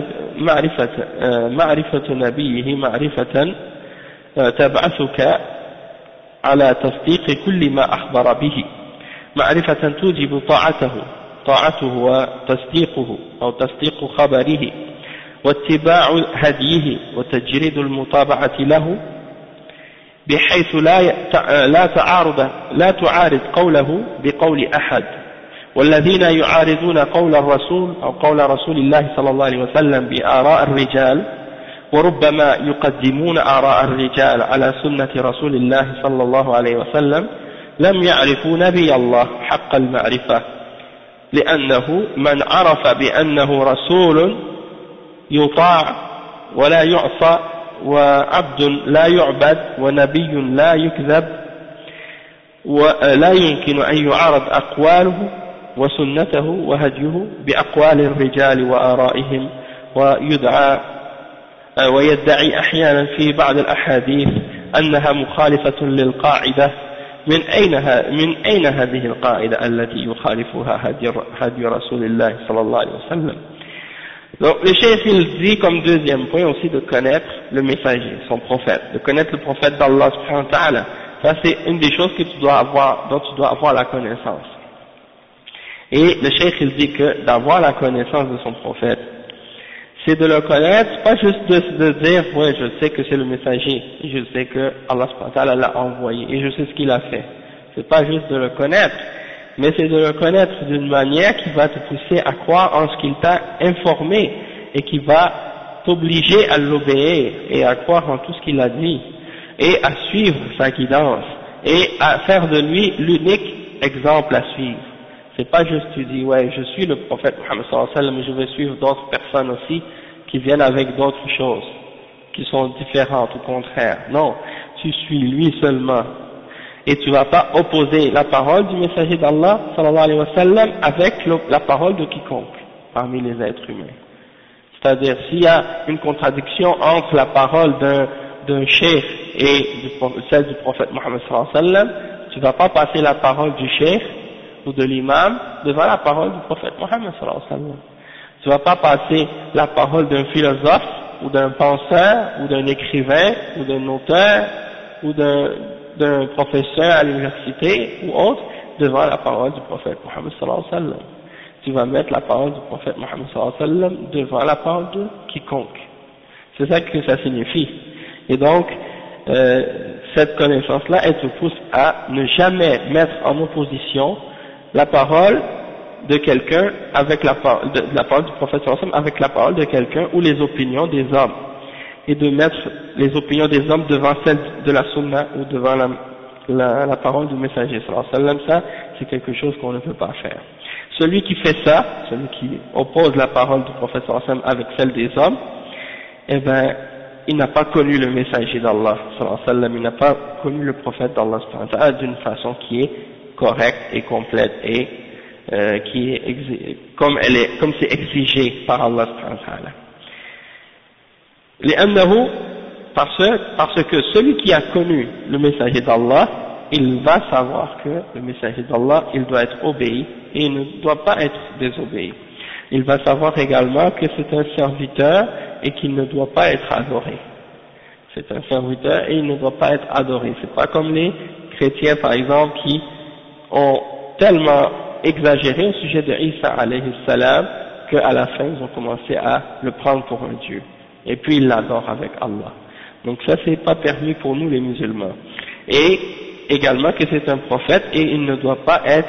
معرفة نبيه معرفة تبعثك على تصديق كل ما أخبر به معرفة توجب طاعته وتصديقه أو تصديق خبره واتباع هديه وتجريد المتابعة له بحيث لا تعارض قوله بقول أحد والذين يعارضون قول الرسول أو قول رسول الله صلى الله عليه وسلم بآراء الرجال وربما يقدمون آراء الرجال على سنة رسول الله صلى الله عليه وسلم لم يعرفوا نبي الله حق المعرفة لأنه من عرف بأنه رسول يطاع ولا يعصى وعبد لا يعبد ونبي لا يكذب ولا يمكن أن يعارض أقواله وسنته وهديه بأقوال الرجال وآرائهم ويدعي أحيانا في بعض الأحاديث أنها مخالفة للقاعدة من أين هذه القاعدة التي يخالفها هدي رسول الله صلى الله عليه وسلم. Donc le cheikh il dit comme deuxième point aussi de connaître le messager, son prophète, de connaître le prophète d'Allah subhanahu wa ta'ala. Ça c'est une des choses que dont tu dois avoir la connaissance. Et le cheikh il dit que d'avoir la connaissance de son prophète, c'est de le connaître, pas juste de dire ouais je sais que c'est le messager, et je sais que Allah subhanahu wa ta'ala l'a envoyé, et je sais ce qu'il a fait. C'est pas juste de le connaître, mais c'est de le connaître d'une manière qui va te pousser à croire en ce qu'il t'a informé, et qui va t'obliger à l'obéir, et à croire en tout ce qu'il a dit, et à suivre sa guidance, et à faire de lui l'unique exemple à suivre. C'est pas juste tu dis ouais je suis le prophète Muhammad sallallahu alayhi wa sallam mais je vais suivre d'autres personnes aussi qui viennent avec d'autres choses qui sont différentes ou contraires. Non, tu suis lui seulement et tu vas pas opposer la parole du messager d'Allah sallallahu alayhi wa sallam avec la parole de quiconque parmi les êtres humains. C'est-à-dire s'il y a une contradiction entre la parole d'un cheikh et celle du prophète Muhammad sallallahu alayhi wa sallam, tu vas pas passer la parole du cheikh ou de l'imam devant la parole du prophète Mohammed sallallahu alayhi wa sallam. Tu vas pas passer la parole d'un philosophe ou d'un penseur ou d'un écrivain ou d'un auteur ou d'un professeur à l'université ou autre devant la parole du prophète Mohammed sallallahu alayhi wa sallam. Tu vas mettre la parole du prophète Mohammed sallallahu alayhi wa sallam devant la parole de quiconque. C'est ça que ça signifie. Et donc cette connaissance-là, elle te pousse à ne jamais mettre en opposition la parole de quelqu'un avec la parole du prophète sallallahu alayhi wa sallam avec la parole de quelqu'un ou les opinions des hommes, et de mettre les opinions des hommes devant celle de la sunna ou devant la parole du messager sallallahu alayhi wa sallam. Ça c'est quelque chose qu'on ne peut pas faire. Celui qui fait ça, celui qui oppose la parole du prophète sallallahu alayhi wa sallam avec celle des hommes, eh ben il n'a pas connu le messager d'Allah sallallahu alayhi wa sallam, il n'a pas connu le prophète d'Allah sallallahu alayhi wa sallam d'une façon qui est correcte et complète et qui est comme c'est exigé par Allah subhanahu wa ta'ala. لأنه parce que celui qui a connu le messager d'Allah, il va savoir que le messager d'Allah, il doit être obéi et il ne doit pas être désobéi. Il va savoir également que c'est un serviteur et qu'il ne doit pas être adoré. C'est un serviteur et il ne doit pas être adoré. C'est pas comme les chrétiens par exemple qui ont tellement exagéré au sujet de Isa alayhi salam qu'à la fin ils ont commencé à le prendre pour un Dieu. Et puis ils l'adorent avec Allah. Donc ça c'est pas permis pour nous les musulmans. Et également que c'est un prophète et il ne doit pas être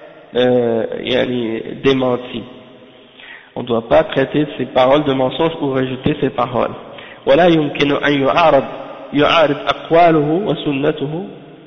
démenti. On ne doit pas traiter ses paroles de mensonges ou rejeter ses paroles. ولا يمكن أن يعارض أقواله وسنته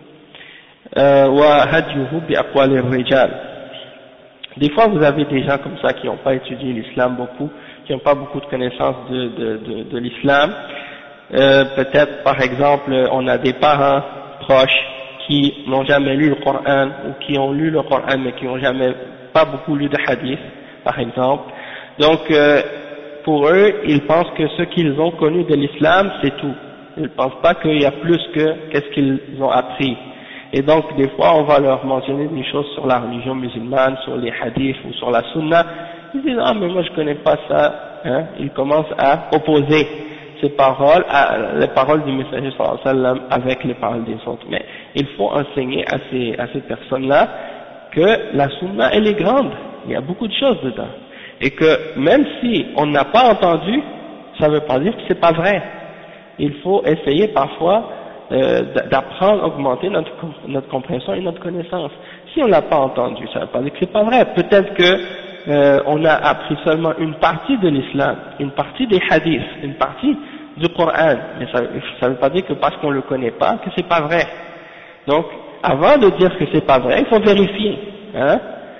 وهديه بأقوال الرجال. Des fois vous avez des gens comme ça qui n'ont pas étudié l'islam beaucoup, qui n'ont pas beaucoup de connaissances de l'islam. Peut-être par exemple on a des parents proches qui n'ont jamais lu le Coran ou qui ont lu le Coran mais qui n'ont jamais pas beaucoup lu de hadith par exemple. Donc pour eux ils pensent que ce qu'ils ont connu de l'islam c'est tout. Ils ne pensent pas qu'il y a plus que qu'est-ce qu'ils ont appris. Et donc des fois on va leur mentionner des choses sur la religion musulmane, sur les hadiths ou sur la sunna. Ils disent ah mais moi je connais pas ça, hein. Ils commencent à opposer ces paroles, les paroles du messager sallallahu alayhi wa sallam avec les paroles des autres. Mais il faut enseigner à ces personnes-là que la sunna elle est grande, il y a beaucoup de choses dedans. Et que même si on n'a pas entendu, ça ne veut pas dire que c'est pas vrai. Il faut essayer parfois d'apprendre, augmenter notre compréhension et notre connaissance. Si on n'a pas entendu, ça ne veut pas dire que c'est pas vrai. Peut-être que on a appris seulement une partie de l'islam, une partie des hadiths, une partie du Coran, mais ça ne veut pas dire que parce qu'on ne le connaît pas que c'est pas vrai. Donc, avant de dire que c'est pas vrai, il faut vérifier. Hein.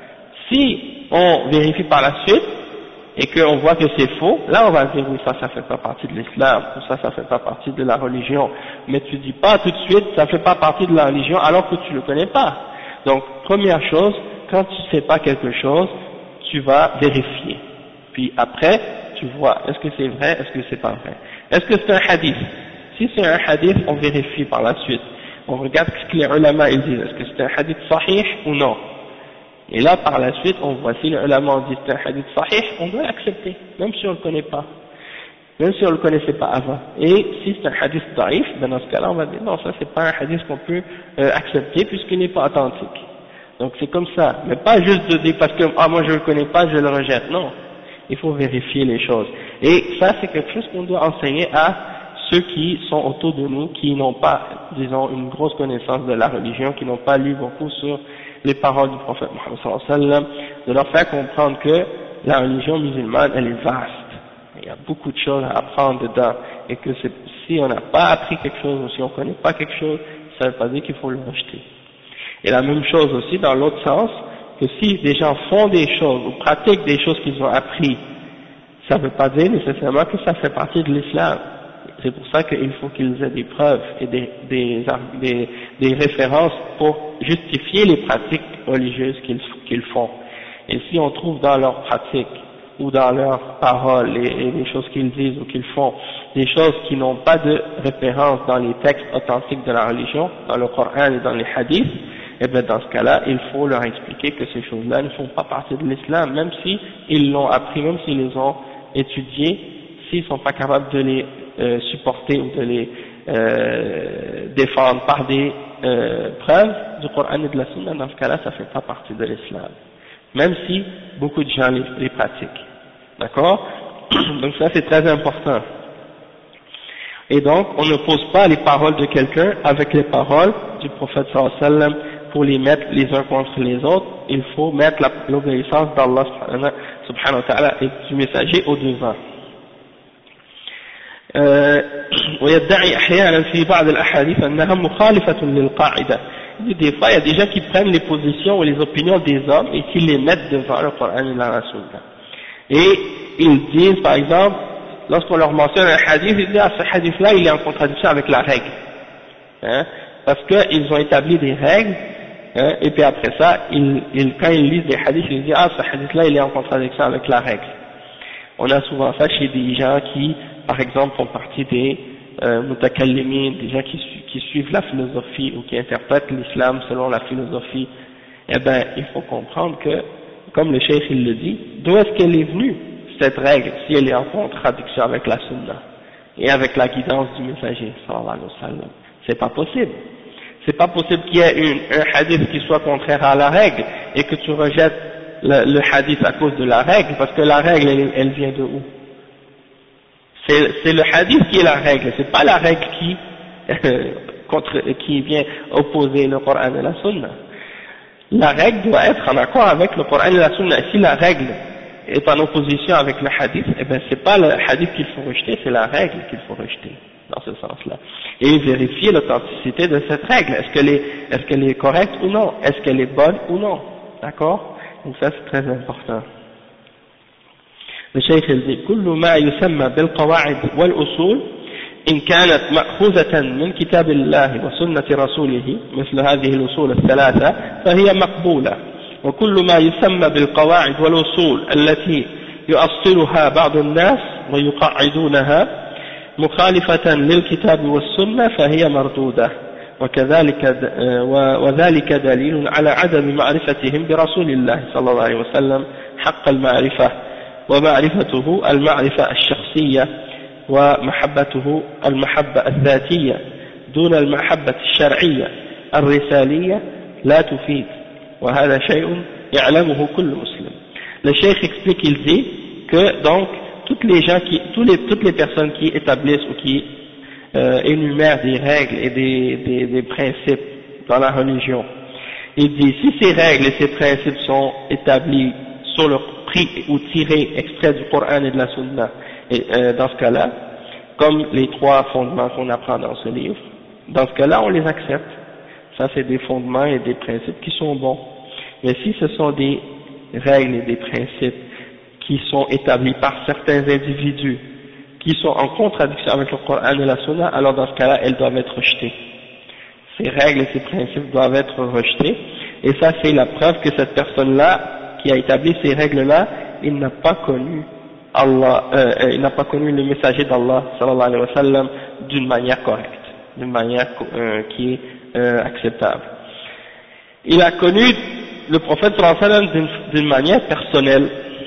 Si on vérifie par la suite et qu'on voit que c'est faux, là on va dire oui ça fait pas partie de l'islam, ou ça fait pas partie de la religion. Mais tu dis pas tout de suite ça fait pas partie de la religion alors que tu le connais pas. Donc, première chose, quand tu sais pas quelque chose, tu vas vérifier. Puis après, tu vois, est-ce que c'est vrai, est-ce que c'est pas vrai. Est-ce que c'est un hadith? Si c'est un hadith, on vérifie par la suite. On regarde ce que les ulama ils disent, est-ce que c'est un hadith sahih ou non. Et là, par la suite, on voit si les ulama ont dit c'est un hadith sahih, on doit l'accepter, même si on le connaît pas. Même si on le connaissait pas avant. Et si c'est un hadith daïf, ben dans ce cas-là, on va dire non, ça c'est pas un hadith qu'on peut accepter puisqu'il n'est pas authentique. Donc c'est comme ça, mais pas juste de dire parce que ah moi je le connais pas, je le rejette. Non, il faut vérifier les choses. Et ça c'est quelque chose qu'on doit enseigner à ceux qui sont autour de nous, qui n'ont pas, disons, une grosse connaissance de la religion, qui n'ont pas lu beaucoup sur les paroles du prophète Mohammed sallallahu alayhi wa sallam, de leur faire comprendre que la religion musulmane elle est vaste. Il y a beaucoup de choses à apprendre dedans, et que si on n'a pas appris quelque chose ou si on ne connaît pas quelque chose, ça ne veut pas dire qu'il faut le rejeter. Et la même chose aussi dans l'autre sens, que si des gens font des choses ou pratiquent des choses qu'ils ont appris, ça ne veut pas dire nécessairement que ça fait partie de l'islam. C'est pour ça qu'il faut qu'ils aient des preuves et des références pour justifier les pratiques religieuses qu'ils font. Et si on trouve dans leurs pratiques ou dans leurs paroles et les choses qu'ils disent ou qu'ils font, des choses qui n'ont pas de référence dans les textes authentiques de la religion, dans le Coran et dans les hadiths, et bien dans ce cas-là, il faut leur expliquer que ces choses-là ne font pas partie de l'islam, même si ils l'ont appris, même s'ils les ont étudiés, s'ils ne sont pas capables de les supporter ou de les défendre par des preuves du Coran et de la Sunna, dans ce cas-là, ça ne fait pas partie de l'islam. Même si beaucoup de gens les pratiquent. D'accord? Donc ça c'est très important. Et donc on ne pose pas les paroles de quelqu'un avec les paroles du prophète sallallahu alayhi wa sallam pour les mettre les uns contre les autres. Il faut mettre l'obéissance d'Allah subhanahu wa ta'ala et du messager au devant. ويدعي أحيانا في بعض الأحاديث أنها مخالفة للقاعدة. Des fois, il y a des gens qui prennent les positions ou les opinions des hommes et qui les mettent devant le Coran et la Sunna. Et ils disent, par exemple, lorsqu'on leur mentionne un hadith, ils disent, ah, ce hadith-là, il est en contradiction avec la règle. Hein, parce qu'ils ont établi des règles, hein, et puis après ça, quand ils lisent des hadiths, ils disent, ah, ce hadith-là, il est en contradiction avec la règle. On a souvent ça chez des gens qui, par exemple, font partie des mutakallimin, des gens qui suivent la philosophie ou qui interprètent l'islam selon la philosophie. Eh ben, il faut comprendre que, comme le cheikh il le dit, d'où est-ce qu'elle est venue cette règle si elle est en contradiction avec la sunna et avec la guidance du messager sallallahu alayhi wa sallam? C'est pas possible. C'est pas possible qu'il y ait un hadith qui soit contraire à la règle et que tu rejettes le hadith à cause de la règle, parce que la règle elle vient de où? C'est le hadith qui est la règle, c'est pas la règle qui vient opposer le Coran et la sunna. La règle doit être en accord avec le Coran et la sunna. Si la règle est en opposition avec le hadith, eh ben c'est pas le hadith qu'il faut rejeter, c'est la règle qu'il faut rejeter, dans ce sens-là. Et vérifier l'authenticité de cette règle. Est-ce qu'elle est correcte ou non? Est-ce qu'elle est bonne ou non? D'accord? Donc ça c'est très important. Le cheikh il dit كل ما يسمى بالقواعد والأصول إن كانت مأخوذة من كتاب الله وسنة رسوله مثل هذه الأصول الثلاثة فهي مقبولة، وكل ما يسمى بالقواعد والأصول التي يؤصلها بعض الناس ويقعدونها مخالفة للكتاب والسنة فهي مردودة، وذلك دليل على عدم معرفتهم برسول الله صلى الله عليه وسلم حق المعرفة، ومعرفته المعرفة الشخصية، ومحبته المحبة الذاتية دون المحبة الشرعية الرسالية لا تفيد، وهذا شيء يعلمه كل مسلم. Le cheikh explique, il dit que donc toutes les personnes qui établissent ou qui énumèrent des règles et des principes dans la religion, il dit si ces règles et ces principes sont établis sur le pris ou tirés extraits du Coran et de la Sunna, et dans ce cas-là, comme les trois fondements qu'on apprend dans ce livre, dans ce cas-là on les accepte. Ça c'est des fondements et des principes qui sont bons. Mais si ce sont des règles et des principes qui sont établis par certains individus qui sont en contradiction avec le Coran et la Sunna, alors dans ce cas-là elles doivent être rejetées. Ces règles et ces principes doivent être rejetés, et ça c'est la preuve que cette personne-là qui a établi ces règles-là, il n'a pas connu Allah, il n'a pas connu le messager d'Allah sallallahu alayhi wa sallam d'une manière correcte, d'une manière qui est acceptable. Il a connu le prophète sallallahu alayhi wa sallam d'une manière personnelle,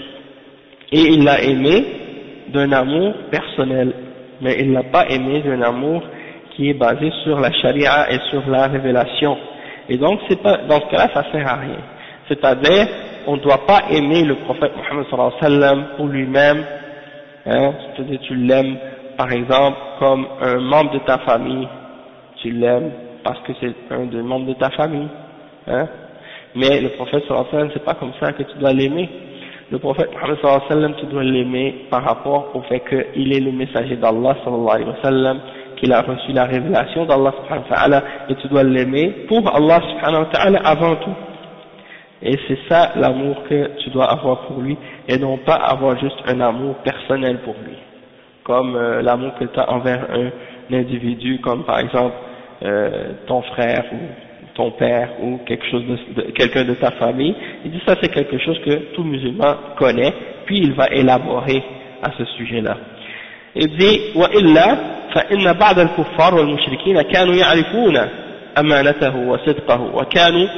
et il l'a aimé d'un amour personnel, mais il l'a pas aimé d'un amour qui est basé sur la charia et sur la révélation. Et donc c'est pas, dans ce cas-là ça sert à rien. C'est-à-dire on ne doit pas aimer le prophète Mohammed sallallahu alayhi wa sallam pour lui-même, hein, c'est-à-dire tu l'aimes par exemple comme un membre de ta famille, tu l'aimes parce que c'est un des membres de ta famille, hein, mais le prophète sallallahu alayhi wa sallam c'est pas comme ça que tu dois l'aimer. Le prophète Mohammed sallallahu alayhi wa sallam tu dois l'aimer par rapport au fait qu'il est le messager d'Allah sallallahu alayhi wa sallam, qu'il a reçu la révélation d'Allah subhanahu wa ta'ala, et tu dois l'aimer pour Allah subhanahu wa ta'ala avant tout. Et c'est ça l'amour que tu dois avoir pour lui, et non pas avoir juste un amour personnel pour lui, comme l'amour que tu as envers un individu, comme par exemple ton frère ou ton père ou quelqu'un de ta famille. Il dit ça c'est quelque chose que tout musulman connaît, puis il va élaborer à ce sujet-là. Il dit وإلا فإن بعض الكفار والمشركين كانوا يعرفون أمانته وصدقه وكانوا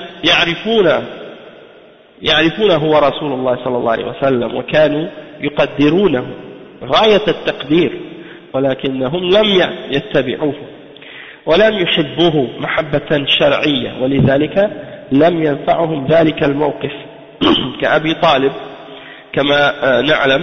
يعرفونه هو رسول الله صلى الله عليه وسلم وكانوا يقدرونه غاية التقدير ولكنهم لم يتبعوه ولم يحبوه محبة شرعية ولذلك لم ينفعهم ذلك الموقف كأبي طالب كما نعلم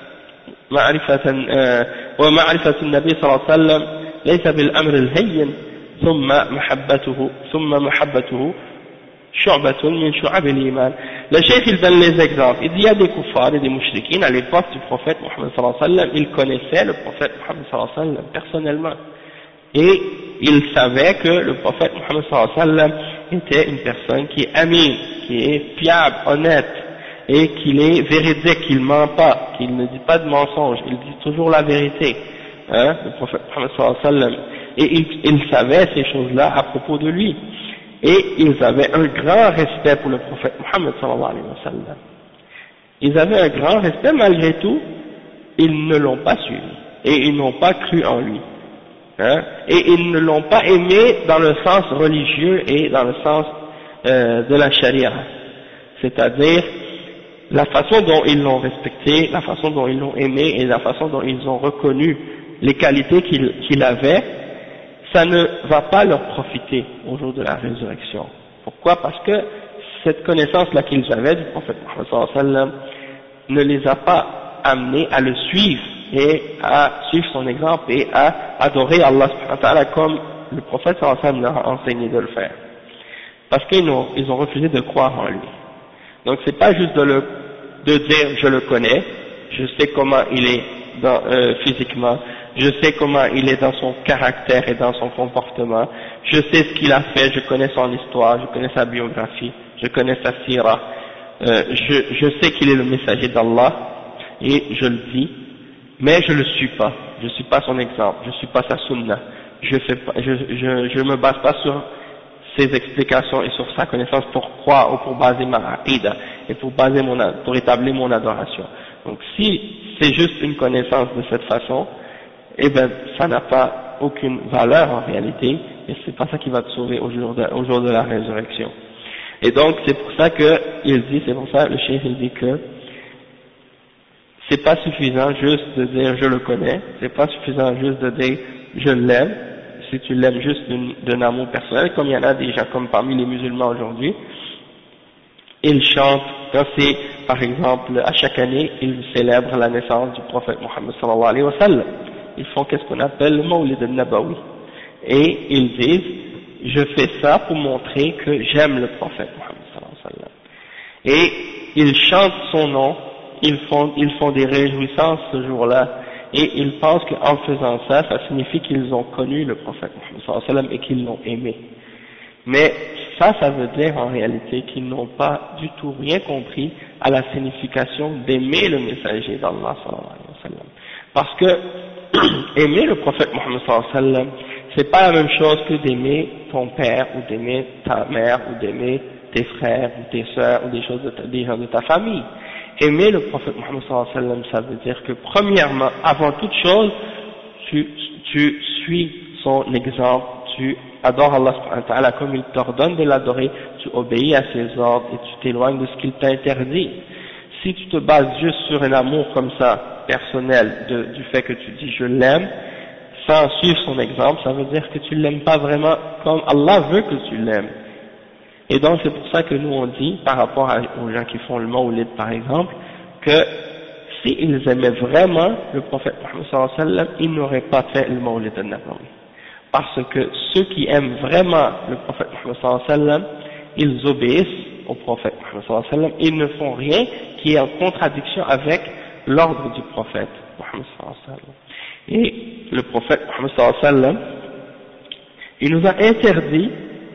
ومعرفة النبي صلى الله عليه وسلم ليس بالأمر الهين ثم محبته شعبة من شعب الإيمان. Le cheikh il donne les exemples. Il dit il y a des kuffars et des mouchriquines à l'époque du prophète Mohammed sallallahu alayhi wa sallam, ils connaissaient le prophète Mohammed sallallahu alayhi wa sallam personnellement, et ils savaient que le prophète Mohammed sallallahu alayhi wa sallam était une personne qui est amine, qui est fiable, honnête, et qu'il est véridique, qu'il ment pas, qu'il ne dit pas de mensonge, il dit toujours la vérité, hein, le prophète Mohammed sallallahu alayhi wa sallam. Et ils savaient ces choses-là à propos de lui. Et ils avaient un grand respect pour le prophète Mohammed sallallahu alayhi wa sallam. Ils avaient un grand respect, malgré tout, ils ne l'ont pas suivi, et ils n'ont pas cru en lui, hein, et ils ne l'ont pas aimé dans le sens religieux et dans le sens de la charia, c'est-à-dire la façon dont ils l'ont respecté, la façon dont ils l'ont aimé et la façon dont ils ont reconnu les qualités qu'il avait, ça ne va pas leur profiter au jour de la résurrection. Pourquoi? Parce que cette connaissance-là qu'ils avaient du prophète Muhammad sallallahu alayhi wa sallam ne les a pas amenés à le suivre et à suivre son exemple et à adorer Allah subhanahu wa ta'ala comme le prophète sallallahu alayhi wa sallam leur a enseigné de le faire. Parce qu'ils ont refusé de croire en lui. Donc c'est pas juste de dire je le connais, je sais comment il est physiquement, je sais comment il est dans son caractère et dans son comportement, je sais ce qu'il a fait, je connais son histoire, je connais sa biographie, je connais sa sira, je sais qu'il est le messager d'Allah et je le dis, mais je le suis pas, je suis pas son exemple, je suis pas sa sunna, je me base pas sur ses explications et sur sa connaissance pour croire ou pour baser ma aqidah et pour établir mon adoration. Donc si c'est juste une connaissance de cette façon, eh ben ça n'a pas aucune valeur en réalité et c'est pas ça qui va te sauver au jour de la résurrection. Et donc c'est pour ça que c'est pour ça le cheikh il dit que c'est pas suffisant juste de dire je le connais, c'est pas suffisant juste de dire je l'aime. Si tu l'aimes juste d'un amour personnel, comme il y en a des gens, comme parmi les musulmans aujourd'hui, ils chantent, quand c'est, par exemple, à chaque année, ils célèbrent la naissance du prophète Muhammad sallallahu alayhi wa sallam. Ils font qu'est-ce qu'on appelle le Mawlid al-Nabawi. Et ils disent, je fais ça pour montrer que j'aime le prophète Muhammad sallallahu alayhi wa sallam. Et ils chantent son nom, ils font des réjouissances ce jour-là, et ils pensent qu'en faisant ça, ça signifie qu'ils ont connu le prophète Muhammad sallallahu alayhi wa sallam et qu'ils l'ont aimé. Mais ça veut dire en réalité qu'ils n'ont pas du tout rien compris à la signification d'aimer le messager d'Allah sallallahu alayhi wa sallam. Parce que aimer le prophète Muhammad sallallahu alayhi wa sallam, c'est pas la même chose que d'aimer ton père ou d'aimer ta mère ou d'aimer tes frères ou tes sœurs ou des gens de ta famille. Aimer le prophète Muhammad sallallahu alayhi wa sallam, ça veut dire que premièrement, avant toute chose, tu suis son exemple, tu adores Allah subhanahu wa ta'ala comme il t'ordonne de l'adorer, tu obéis à ses ordres et tu t'éloignes de ce qu'il t'a interdit. Si tu te bases juste sur un amour comme ça, personnel, du fait que tu dis je l'aime, sans suivre son exemple, ça veut dire que tu l'aimes pas vraiment comme Allah veut que tu l'aimes. Et donc c'est pour ça que nous on dit, par rapport aux gens qui font le Mawlid par exemple, que s'ils aimaient vraiment le prophète Muhammad sallallahu alayhi wa sallam, ils n'auraient pas fait le Mawlid al-Nabawi. Parce que ceux qui aiment vraiment le prophète Muhammad sallallahu alayhi wa sallam, ils obéissent au prophète Muhammad sallallahu alayhi wa sallam, ils ne font rien qui est en contradiction avec l'ordre du prophète Muhammad sallallahu alayhi wa sallam. Et le prophète Muhammad sallallahu alayhi wa sallam, il nous a interdit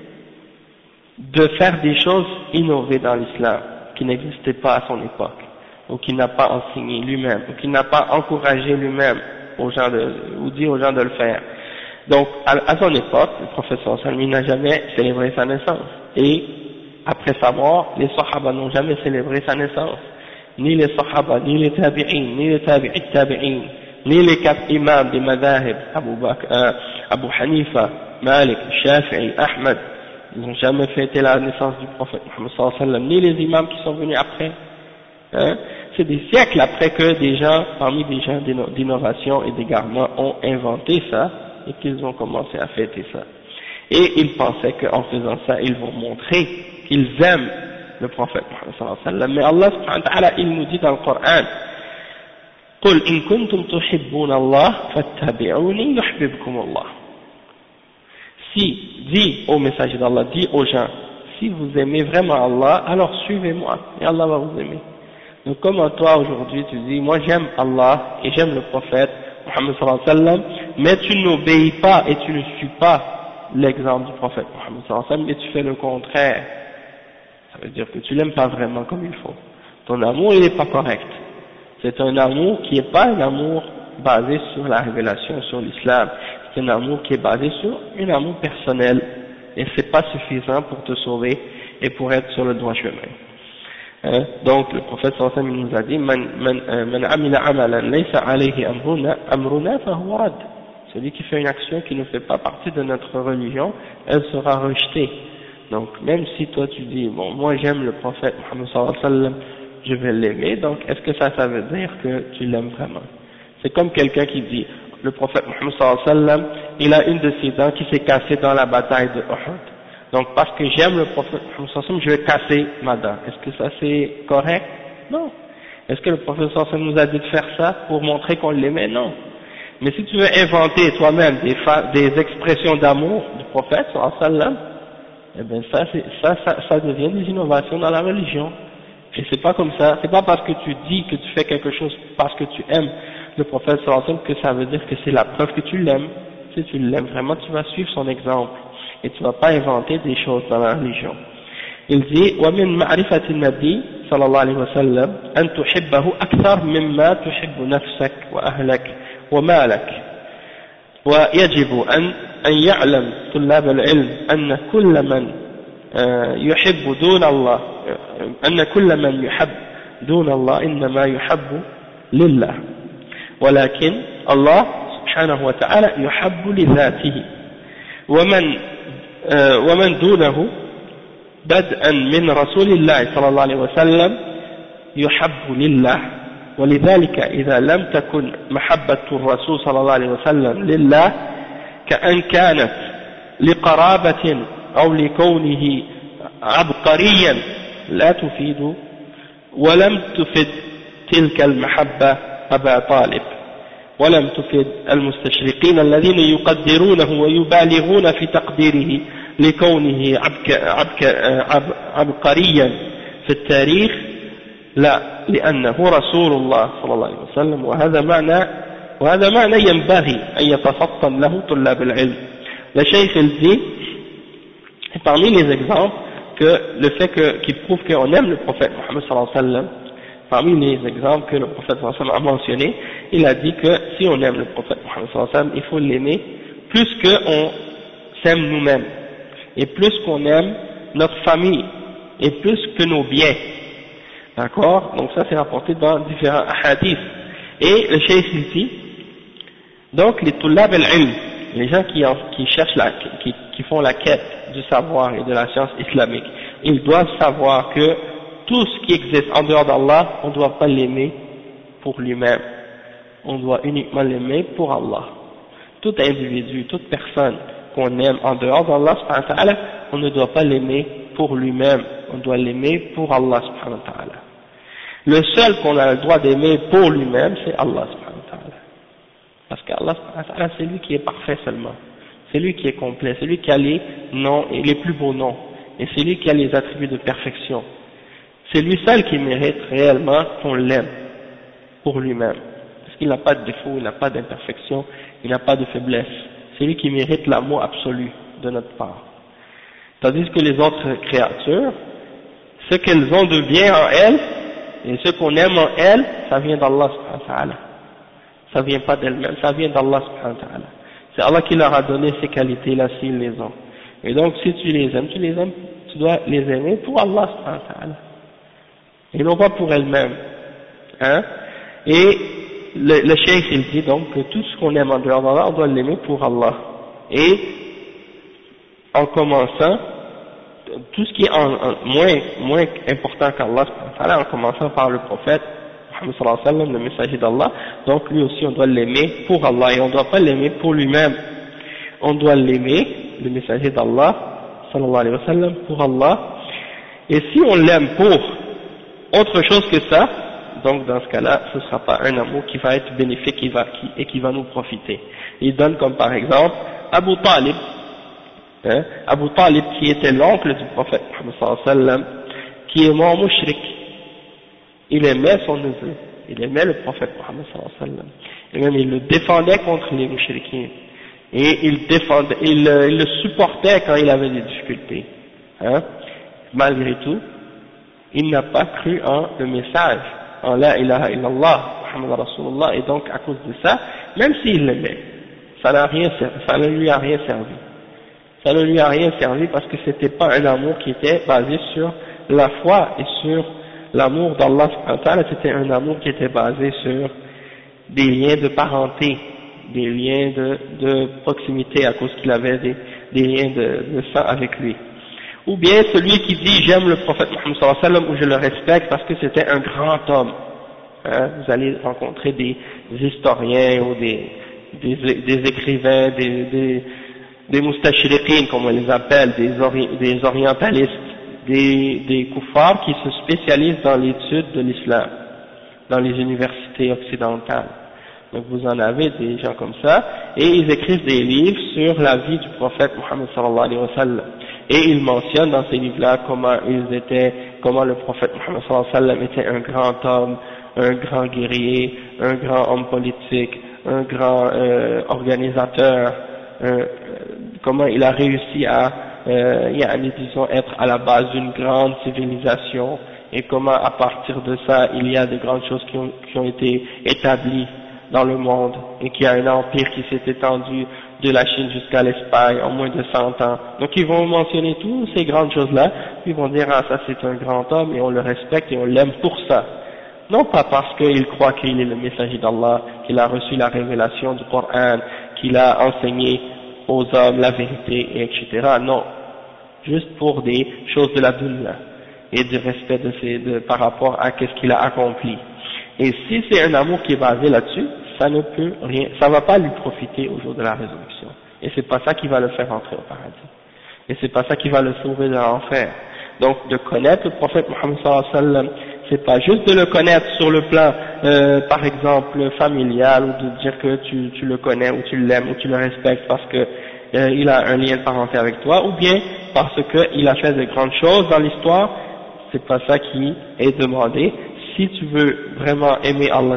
de faire des choses innovées dans l'islam, qui n'existaient pas à son époque, ou qu'il n'a pas enseigné lui-même, ou qu'il n'a pas encouragé lui-même ou dit aux gens de le faire. Donc, à son époque, le prophète sallallahu alayhi wa sallam, il n'a jamais célébré sa naissance. Et, après sa mort, les sahaba n'ont jamais célébré sa naissance. Ni les sahaba, ni les tabi'in, ni les tabi'in, ni les 4 imams des madhahib, Abu Hanifa, Malik, Shafi'i, Ahmad, ils n'ont jamais fêté la naissance du prophète Muhammad sallallahu alayhi wa sallam, ni les imams qui sont venus après. Hein? C'est des siècles après que des gens, parmi des gens d'innovation et d'égarement, ont inventé ça et qu'ils ont commencé à fêter ça. Et ils pensaient qu'en faisant ça, ils vont montrer qu'ils aiment le prophète Muhammad sallallahu alayhi wa sallam. Mais Allah subhanahu wa ta'ala, il nous dit dans le Coran, قُلْ إِن كُنْتُمْ تُحِبُّونَ اللَّهَ فَاتَّبِعُونِي يُحْبِبْكُمُ اللَّهُ. Dis au messager d'Allah, dis aux gens, si vous aimez vraiment Allah, alors suivez-moi, et Allah va vous aimer. Donc comment toi aujourd'hui tu dis, moi j'aime Allah, et j'aime le prophète, Muhammad sallallahu alayhi wa sallam, mais tu n'obéis pas, et tu ne suis pas l'exemple du prophète, Muhammad sallallahu alayhi wa sallam, et tu fais le contraire. Ça veut dire que tu l'aimes pas vraiment comme il faut. Ton amour, il n'est pas correct. C'est un amour qui n'est pas un amour basé sur la révélation, sur l'islam. C'est un amour qui est basé sur un amour personnel, et c'est pas suffisant pour te sauver et pour être sur le droit chemin. Donc le prophète sallallahu alayhi wa sallam nous a dit man amila amalan laysa alayhi amruna fahuwa rad. Celui qui fait une action qui ne fait pas partie de notre religion, elle sera rejetée. Donc même si toi tu dis bon moi j'aime le prophète Muhammad sallallahu alayhi wa sallam, je vais l'aimer, donc est-ce que ça veut dire que tu l'aimes vraiment? C'est comme quelqu'un qui dit, le prophète Mohammed sallallahu alayhi wa sallam, il a une de ses dents qui s'est cassée dans la bataille de Uhud. Donc parce que j'aime le prophète Mohammed sallallahu alayhi wa sallam, je vais casser ma dent. Est-ce que ça c'est correct? Non. Est-ce que le prophète sallallahu alayhi wa sallam nous a dit de faire ça pour montrer qu'on l'aimait? Non. Mais si tu veux inventer toi-même des expressions d'amour du prophète sallallahu alayhi wa sallam, eh bien ça devient des innovations dans la religion. Et c'est pas comme ça, c'est pas parce que tu dis que tu fais quelque chose parce que tu aimes le prophète sallallahu alayhi wa sallam que ça veut dire que c'est la preuve que tu l'aimes. Si tu l'aimes vraiment, tu vas suivre son exemple et tu vas pas inventer des choses dans la religion. Il dit ومن معرفة النبي صلى الله عليه وسلم أن تحبه أكثر مما تحب نفسك وأهلك ومالك ويجب أن يعلم طلاب العلم أن كل من يحب دون الله أن كل من يحب دون الله إنما يحب لله ولكن الله سبحانه وتعالى يحب لذاته ومن دونه بدءا من رسول الله صلى الله عليه وسلم يحب لله ولذلك إذا لم تكن محبة الرسول صلى الله عليه وسلم لله كأن كانت لقرابة أو لكونه عبقريا لا تفيد ولم تفد تلك المحبة أبا طالب ولم تفد المستشرقين الذين يقدرونه ويبالغون في تقديره لكونه عبقريا في التاريخ لا لأنه رسول الله صلى الله عليه وسلم وهذا معنى ينبغي أن يتفطن له طلاب العلم. Le cheikh il dit, parmi les exemples que le fait qui prouve qu'on aime le prophète Mohammed sallallahu alayhi wa sallam, parmi les exemples que le prophète sallallahu alayhi wa sallam a mentionné, il a dit que si on aime le prophète Mohammed sallallahu alayhi wa sallam, il faut l'aimer plus qu'on s'aime nous-mêmes, et plus qu'on aime notre famille, et plus que nos biens. D'accord? Donc ça c'est rapporté dans différents hadiths. Et le cheikh il dit, donc les tullab al-ilm, les gens qui cherchent qui font la quête du savoir et de la science islamique, ils doivent savoir que tout ce qui existe en dehors d'Allah, on ne doit pas l'aimer pour lui-même, on doit uniquement l'aimer pour Allah. Tout individu, toute personne qu'on aime en dehors d'Allah subhanahu wa ta'ala, on ne doit pas l'aimer pour lui-même, on doit l'aimer pour Allah subhanahu wa ta'ala. Le seul qu'on a le droit d'aimer pour lui-même, c'est Allah subhanahu wa ta'ala. Parce qu'Allah subhanahu wa ta'ala, c'est lui qui est parfait seulement. C'est lui qui est complet, c'est lui qui a les noms et les plus beaux noms. Et c'est lui qui a les attributs de perfection. C'est lui seul qui mérite réellement qu'on l'aime pour lui-même. Parce qu'il n'a pas de défaut, il n'a pas d'imperfection, il n'a pas de faiblesse. C'est lui qui mérite l'amour absolu de notre part. Tandis que les autres créatures, ce qu'elles ont de bien en elles, et ce qu'on aime en elles, ça vient d'Allah subhanahu wa ta'ala. Ça vient pas d'elles-mêmes, ça vient d'Allah subhanahu wa ta'ala. C'est Allah qui leur a donné ces qualités-là s'ils les ont. Et donc si tu les aimes, tu dois les aimer pour Allah subhanahu wa ta'ala. Et non pas pour elles-mêmes. Hein? Et le cheikh il dit donc que tout ce qu'on aime en dehors d'Allah, on doit l'aimer pour Allah. Et en commençant, tout ce qui est moins important qu'Allah, en commençant par le prophète, Muhammad sallallahu alayhi wa sallam, le messager d'Allah, donc lui aussi on doit l'aimer pour Allah, et on ne doit pas l'aimer pour lui-même, on doit l'aimer, le messager d'Allah, sallallahu alayhi wa sallam, pour Allah, et si on l'aime pour autre chose que ça, donc dans ce cas-là, ce ne sera pas un amour qui va être bénéfique et qui va nous profiter. Il donne comme par exemple, Abu Talib, Abu Talib qui était l'oncle du prophète Muhammad sallallahu alayhi wa sallam, qui est mort mushrik, il aimait son neveu, il aimait le prophète Muhammad sallallahu alayhi wa sallam, et même il le défendait contre les mushrikins, et il le supportait quand il avait des difficultés, hein. Malgré tout, il n'a pas cru en le message, en la ilaha illallah, Muhammad Rasulullah, et donc à cause de ça, même s'il l'aimait, ça ne lui a rien servi. Ça ne lui a rien servi parce que c'était pas un amour qui était basé sur la foi et sur l'amour d'Allah subhanahu wa ta'ala, c'était un amour qui était basé sur des liens de parenté, des liens de proximité à cause qu'il avait des liens de sang avec lui. Ou bien celui qui dit j'aime le prophète Mohammed sallallahu alayhi wa sallam ou je le respecte parce que c'était un grand homme. Hein, vous allez rencontrer des historiens ou des écrivains, des moustachriqin comme on les appelle, des orientalistes, des kuffars qui se spécialisent dans l'étude de l'islam, dans les universités occidentales. Donc vous en avez des gens comme ça, et ils écrivent des livres sur la vie du prophète Mohammed sallallahu alayhi wa sallam. Et ils mentionnent dans ces livres-là comment le prophète Mohammed sallallahu alayhi wa sallam était un grand homme, un grand guerrier, un grand homme politique, un grand organisateur, comment il a réussi à, disons, être à la base d'une grande civilisation, et comment à partir de ça il y a de grandes choses qui ont été établies dans le monde, et qu'il y a un empire qui s'est étendu de la Chine jusqu'à l'Espagne en moins de 100 ans. Donc ils vont mentionner toutes ces grandes choses-là, ils vont dire ah ça c'est un grand homme et on le respecte et on l'aime pour ça. Non pas parce qu'il croit qu'il est le messager d'Allah, qu'il a reçu la révélation du Coran, qu'il a enseigné aux hommes la vérité, etc. Non, juste pour des choses de la dunya et du respect par rapport à ce qu'il a accompli. Et si c'est un amour qui est basé là-dessus, ça ne peut rien, ça va pas lui profiter au jour de la résurrection. Et c'est pas ça qui va le faire entrer au paradis. Et c'est pas ça qui va le sauver de l'enfer. Donc de connaître le prophète Mohammed sallallahu alayhi wa sallam, c'est pas juste de le connaître sur le plan, par exemple, familial, ou de dire que tu le connais, ou tu l'aimes, ou tu le respectes parce que il a un lien de parenté avec toi, ou bien parce qu'il a fait de grandes choses dans l'histoire. C'est pas ça qui est demandé. Si tu veux vraiment aimer Allah,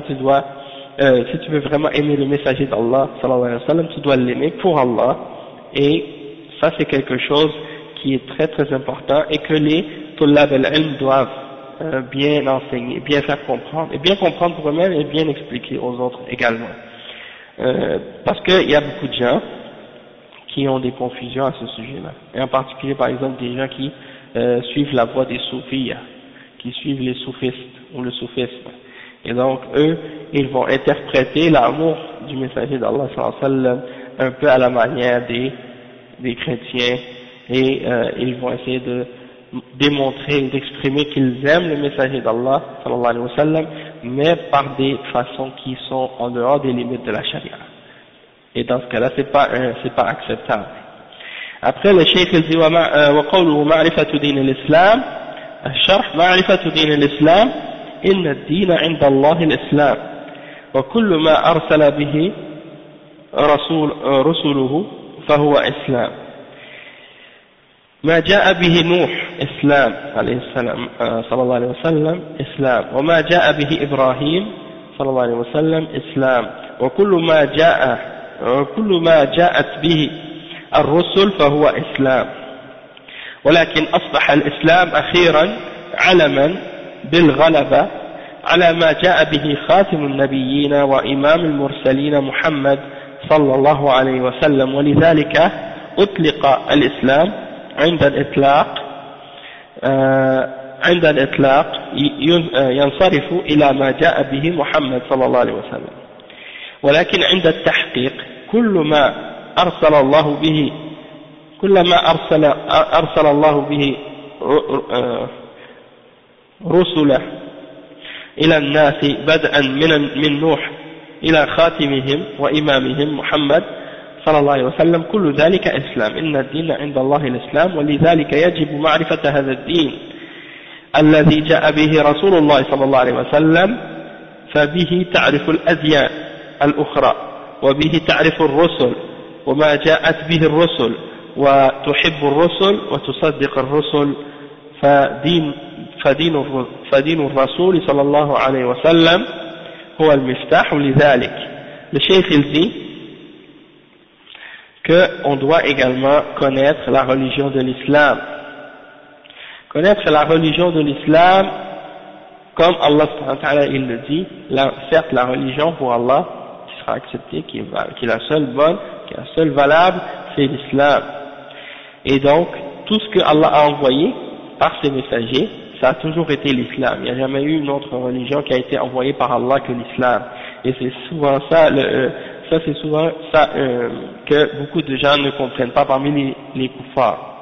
si tu veux vraiment aimer le messager d'Allah, sallallahu alayhi wa sallam, tu dois l'aimer pour Allah, et ça c'est quelque chose qui est très très important et que les tullab al-ilm doivent bien enseigner, bien faire comprendre, et bien comprendre pour eux-mêmes et bien expliquer aux autres également. Parce qu'il y a beaucoup de gens qui ont des confusions à ce sujet-là, et en particulier par exemple des gens qui suivent la voie des soufis, qui suivent les soufistes ou le soufisme. Et donc eux, ils vont interpréter l'amour du messager d'Allah sallallahu alayhi wa sallam un peu à la manière des chrétiens, et ils vont essayer de démontrer, d'exprimer qu'ils aiment le messager d'Allah sallallahu alayhi wa sallam, mais par des façons qui sont en dehors des limites de la charia. Et dans ce cas-là, c'est pas acceptable. Après le cheikh il dit وقوله معرفة دين الإسلام الشرح معرفة دين الإسلام إن الدين عند الله الإسلام وكل ما أرسل به رسله فهو إسلام ما جاء به نوح إسلام عليه السلام صلى الله عليه وسلم إسلام وما جاء به إبراهيم صلى الله عليه وسلم إسلام وكل ما جاءت به الرسل فهو إسلام ولكن أصبح الإسلام أخيرا علما بالغلبة على ما جاء به خاتم النبيين وإمام المرسلين محمد صلى الله عليه وسلم ولذلك أطلق الإسلام عند الإطلاق ينصرف إلى ما جاء به محمد صلى الله عليه وسلم ولكن عند التحقيق كل ما أرسل الله به رسله إلى الناس بدءا من نوح إلى خاتمهم وإمامهم محمد صلى الله عليه وسلم كل ذلك إسلام إن الدين عند الله الإسلام ولذلك يجب معرفة هذا الدين الذي جاء به رسول الله صلى الله عليه وسلم فبه تعرف الأديان الأخرى وبه تعرف الرسل وما جاءت به الرسل وتحب الرسل وتصدق الرسل فدين الرسول صلى الله عليه وسلم هو المفتاح لذلك. Le cheikh il dit qu'on doit également connaître la religion de l'islam. Connaître la religion de l'islam, comme Allah subhanahu wa ta'ala il le dit, certes la religion pour Allah qui sera acceptée, qui est la seule bonne, qui est la seule valable, c'est l'islam. Et donc, tout ce que Allah a envoyé par ses messagers, ça a toujours été l'islam. Il n'y a jamais eu une autre religion qui a été envoyée par Allah que l'islam. Et c'est souvent ça, que beaucoup de gens ne comprennent pas parmi les kuffars.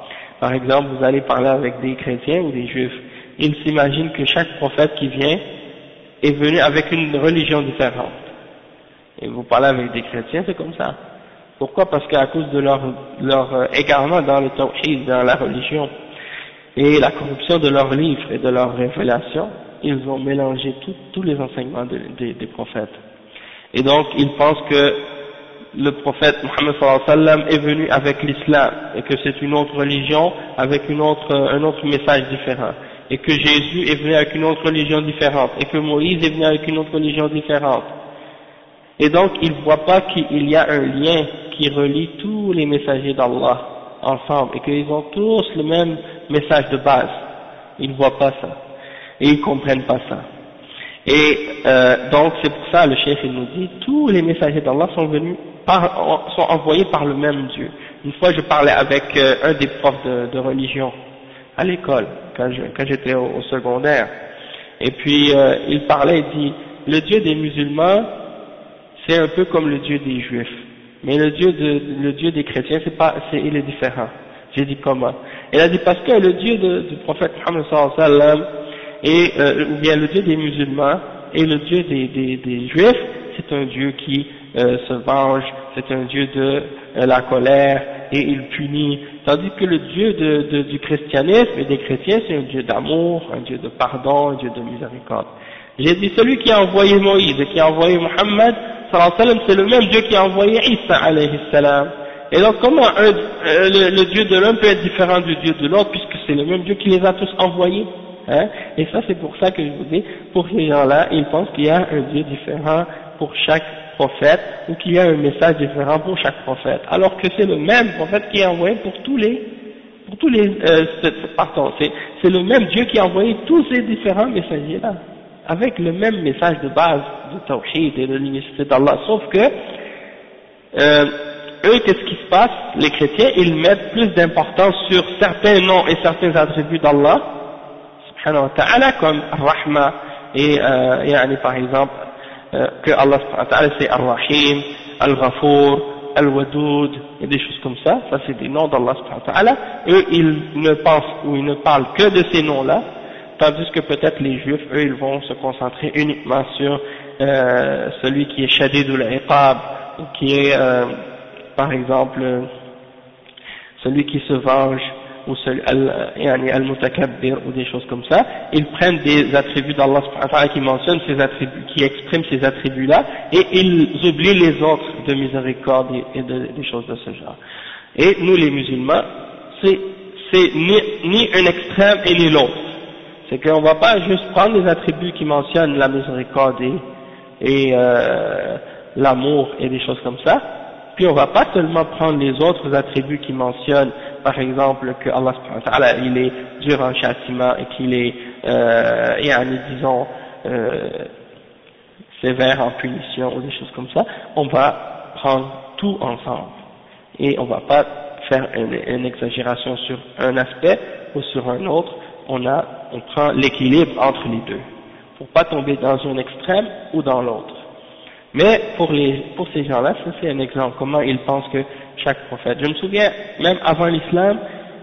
par exemple, vous allez parler avec des chrétiens ou des juifs, ils s'imaginent que chaque prophète qui vient est venu avec une religion différente. Et vous parlez avec des chrétiens, c'est comme ça. Pourquoi? Parce qu'à cause de leur égarement dans le tawhid, dans la religion, et la corruption de leurs livres et de leurs révélations, ils ont mélangé tous les enseignements des prophètes. Et donc, ils pensent que le prophète Mohammed sallallahu alayhi wa sallam est venu avec l'islam, et que c'est une autre religion avec un autre message différent, et que Jésus est venu avec une autre religion différente, et que Moïse est venu avec une autre religion différente. Et donc, ils ne voient pas qu'il y a un lien qui relie tous les messagers d'Allah ensemble, et qu'ils ont tous le même message de base. Ils ne voient pas ça, et ils ne comprennent pas ça. Et donc, c'est pour ça, le cheikh il nous dit, tous les messagers d'Allah sont envoyés par le même Dieu. Une fois, je parlais avec un des profs de religion à l'école, quand j'étais au secondaire, et puis il parlait, il dit, le Dieu des musulmans, c'est un peu comme le Dieu des juifs, mais le Dieu des chrétiens, il est différent. J'ai dit comment? Il a dit parce que le Dieu du prophète Muhammad sallallahu alayhi wa sallam, ou bien le Dieu des musulmans et le Dieu des juifs, c'est un Dieu qui se venge, c'est un Dieu de la colère et il punit, tandis que le Dieu du christianisme et des chrétiens, c'est un Dieu d'amour, un Dieu de pardon, un Dieu de miséricorde. J'ai dit celui qui a envoyé Moïse et qui a envoyé Muhammad sallallahu alayhi wa sallam, c'est le même Dieu qui a envoyé Isa alayhi salam. Et donc comment le Dieu de l'un peut être différent du Dieu de l'autre puisque c'est le même Dieu qui les a tous envoyés? Hein? Et ça c'est pour ça que je vous dis, pour ces gens-là, ils pensent qu'il y a un Dieu différent pour chaque prophète ou qu'il y a un message différent pour chaque prophète, alors que c'est le même prophète qui est envoyé pour tous les c'est le même Dieu qui a envoyé tous ces différents messagers-là, avec le même message de base du tawhid et de l'unicité d'Allah, sauf que eux, qu'est-ce qui se passe? Les chrétiens, ils mettent plus d'importance sur certains noms et certains attributs d'Allah, subhanahu wa ta'ala, comme Ar-Rahma, et par exemple, que Allah subhanahu wa ta'ala c'est Ar-Rahim, Al-Ghafour, Al-Wadoud, et des choses comme ça, ça c'est des noms d'Allah subhanahu wa ta'ala. Eux, ils ne pensent ou ils ne parlent que de ces noms-là, tandis que peut-être les juifs, eux, ils vont se concentrer uniquement sur celui qui est Shadidul Iqab, ou qui est par exemple celui qui se venge, ou celui al-mutakabbir, ou des choses comme ça. Ils prennent des attributs d'Allah subhanahu wa ta'ala qui mentionnent ces attributs, qui expriment ces attributs-là, et ils oublient les autres de miséricorde et des choses de ce genre. Et nous les musulmans, c'est ni un extrême et ni l'autre. C'est qu'on ne va pas juste prendre les attributs qui mentionnent la miséricorde et l'amour et des choses comme ça, puis on va pas seulement prendre les autres attributs qui mentionnent, par exemple, que Allah subhanahu wa ta'ala, il est dur en châtiment et qu'il est, disons, sévère en punition ou des choses comme ça. On va prendre tout ensemble. Et on va pas faire une exagération sur un aspect ou sur un autre. On prend l'équilibre entre les deux. Pour pas tomber dans un extrême ou dans l'autre. Mais pour ces gens-là, ça c'est un exemple, comment ils pensent que chaque prophète. Je me souviens, même avant l'islam,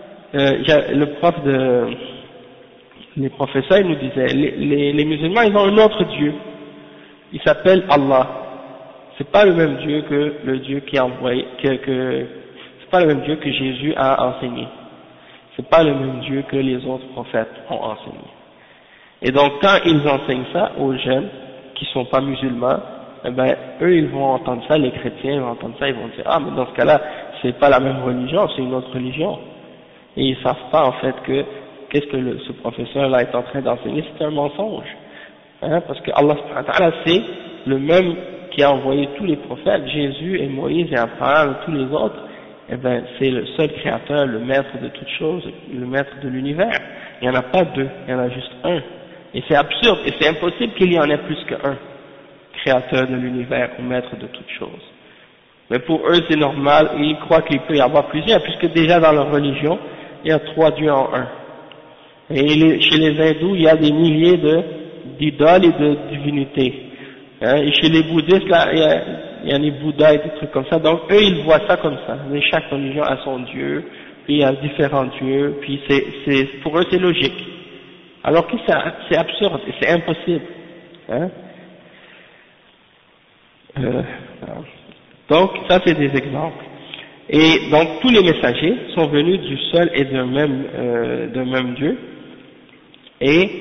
les professeurs, ils nous disaient, les musulmans, ils ont un autre Dieu. Il s'appelle Allah. C'est pas le même Dieu que le Dieu qui a envoyé, c'est pas le même Dieu que Jésus a enseigné. C'est pas le même Dieu que les autres prophètes ont enseigné. Et donc, quand ils enseignent ça aux jeunes qui sont pas musulmans, eh ben, eux, ils vont entendre ça, les chrétiens, ils vont entendre ça, ils vont dire, ah, mais dans ce cas-là, c'est pas la même religion, c'est une autre religion. Et ils savent pas, en fait, que, qu'est-ce que ce professeur-là est en train d'enseigner, c'est un mensonge. Hein, parce que Allah subhanahu wa ta'ala, c'est le même qui a envoyé tous les prophètes, Jésus et Moïse et Abraham et tous les autres, eh ben, c'est le seul créateur, le maître de toutes choses, le maître de l'univers. Il n'y en a pas deux, il y en a juste un. Et c'est absurde, et c'est impossible qu'il y en ait plus qu'un. Créateur de l'univers ou maître de toutes choses. Mais pour eux c'est normal, et ils croient qu'il peut y avoir plusieurs, puisque déjà dans leur religion, il y a 3 dieux en un. Et chez les hindous, il y a des milliers d'idoles et de divinités. Hein, et chez les bouddhistes, là, il y a les bouddhas et des trucs comme ça, donc eux ils voient ça comme ça. Mais chaque religion a son dieu, puis il y a différents dieux, puis pour eux c'est logique. Alors que c'est absurde et c'est impossible. Hein? Donc ça c'est des exemples. Et donc tous les messagers sont venus du seul et d'un même Dieu. Et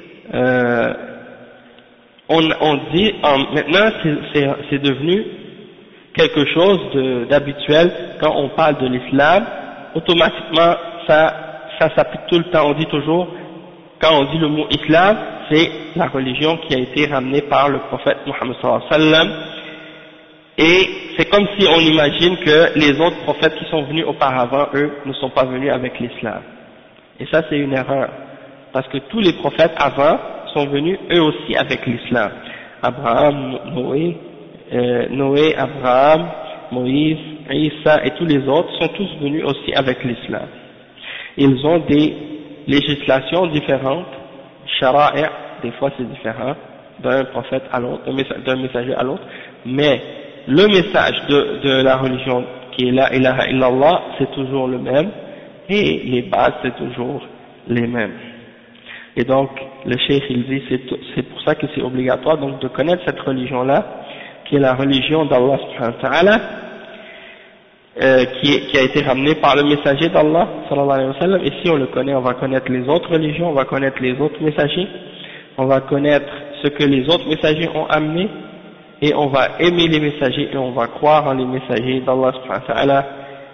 on dit maintenant c'est devenu quelque chose d'habituel quand on parle de l'islam, automatiquement ça s'applique tout le temps. On dit toujours, quand on dit le mot islam, c'est la religion qui a été ramenée par le prophète Mohammed sallallahu alayhi wa sallam, et c'est comme si on imagine que les autres prophètes qui sont venus auparavant, eux, ne sont pas venus avec l'islam. Et ça c'est une erreur, parce que tous les prophètes avant sont venus eux aussi avec l'islam. Abraham, Noé, Abraham, Moïse, Isa et tous les autres sont tous venus aussi avec l'islam. Ils ont des législations différentes, shara'i', des fois c'est différent d'un prophète à l'autre, d'un messager à l'autre, mais le message de la religion qui est la ilaha illallah, c'est toujours le même, et les bases c'est toujours les mêmes. Et donc le cheikh il dit c'est pour ça que c'est obligatoire donc de connaître cette religion là, qui est la religion d'Allah subhanahu wa ta'ala, qui a été ramenée par le messager d'Allah sallallahu alayhi wa sallam. Et si on le connaît, on va connaître les autres religions, on va connaître les autres messagers, on va connaître ce que les autres messagers ont amené, et on va aimer les messagers et on va croire en les messagers d'Allah subhanahu wa ta'ala,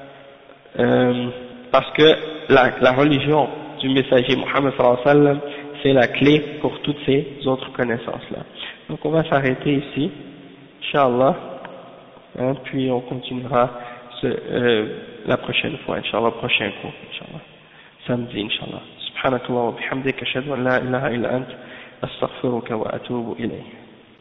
parce que la religion du messager Muhammad sallallahu alayhi wa sallam, c'est la clé pour toutes ces autres connaissances là. Donc on va s'arrêter ici, Inch'Allah, hein, puis on continuera la prochaine fois, Inch'Allah, prochain cours, Inch'Allah, samedi, Inch'Allah. Subhanakallah wa bihamdika, ashhadu an la ilaha illa ant, astaghfiruka wa atubu ilayk.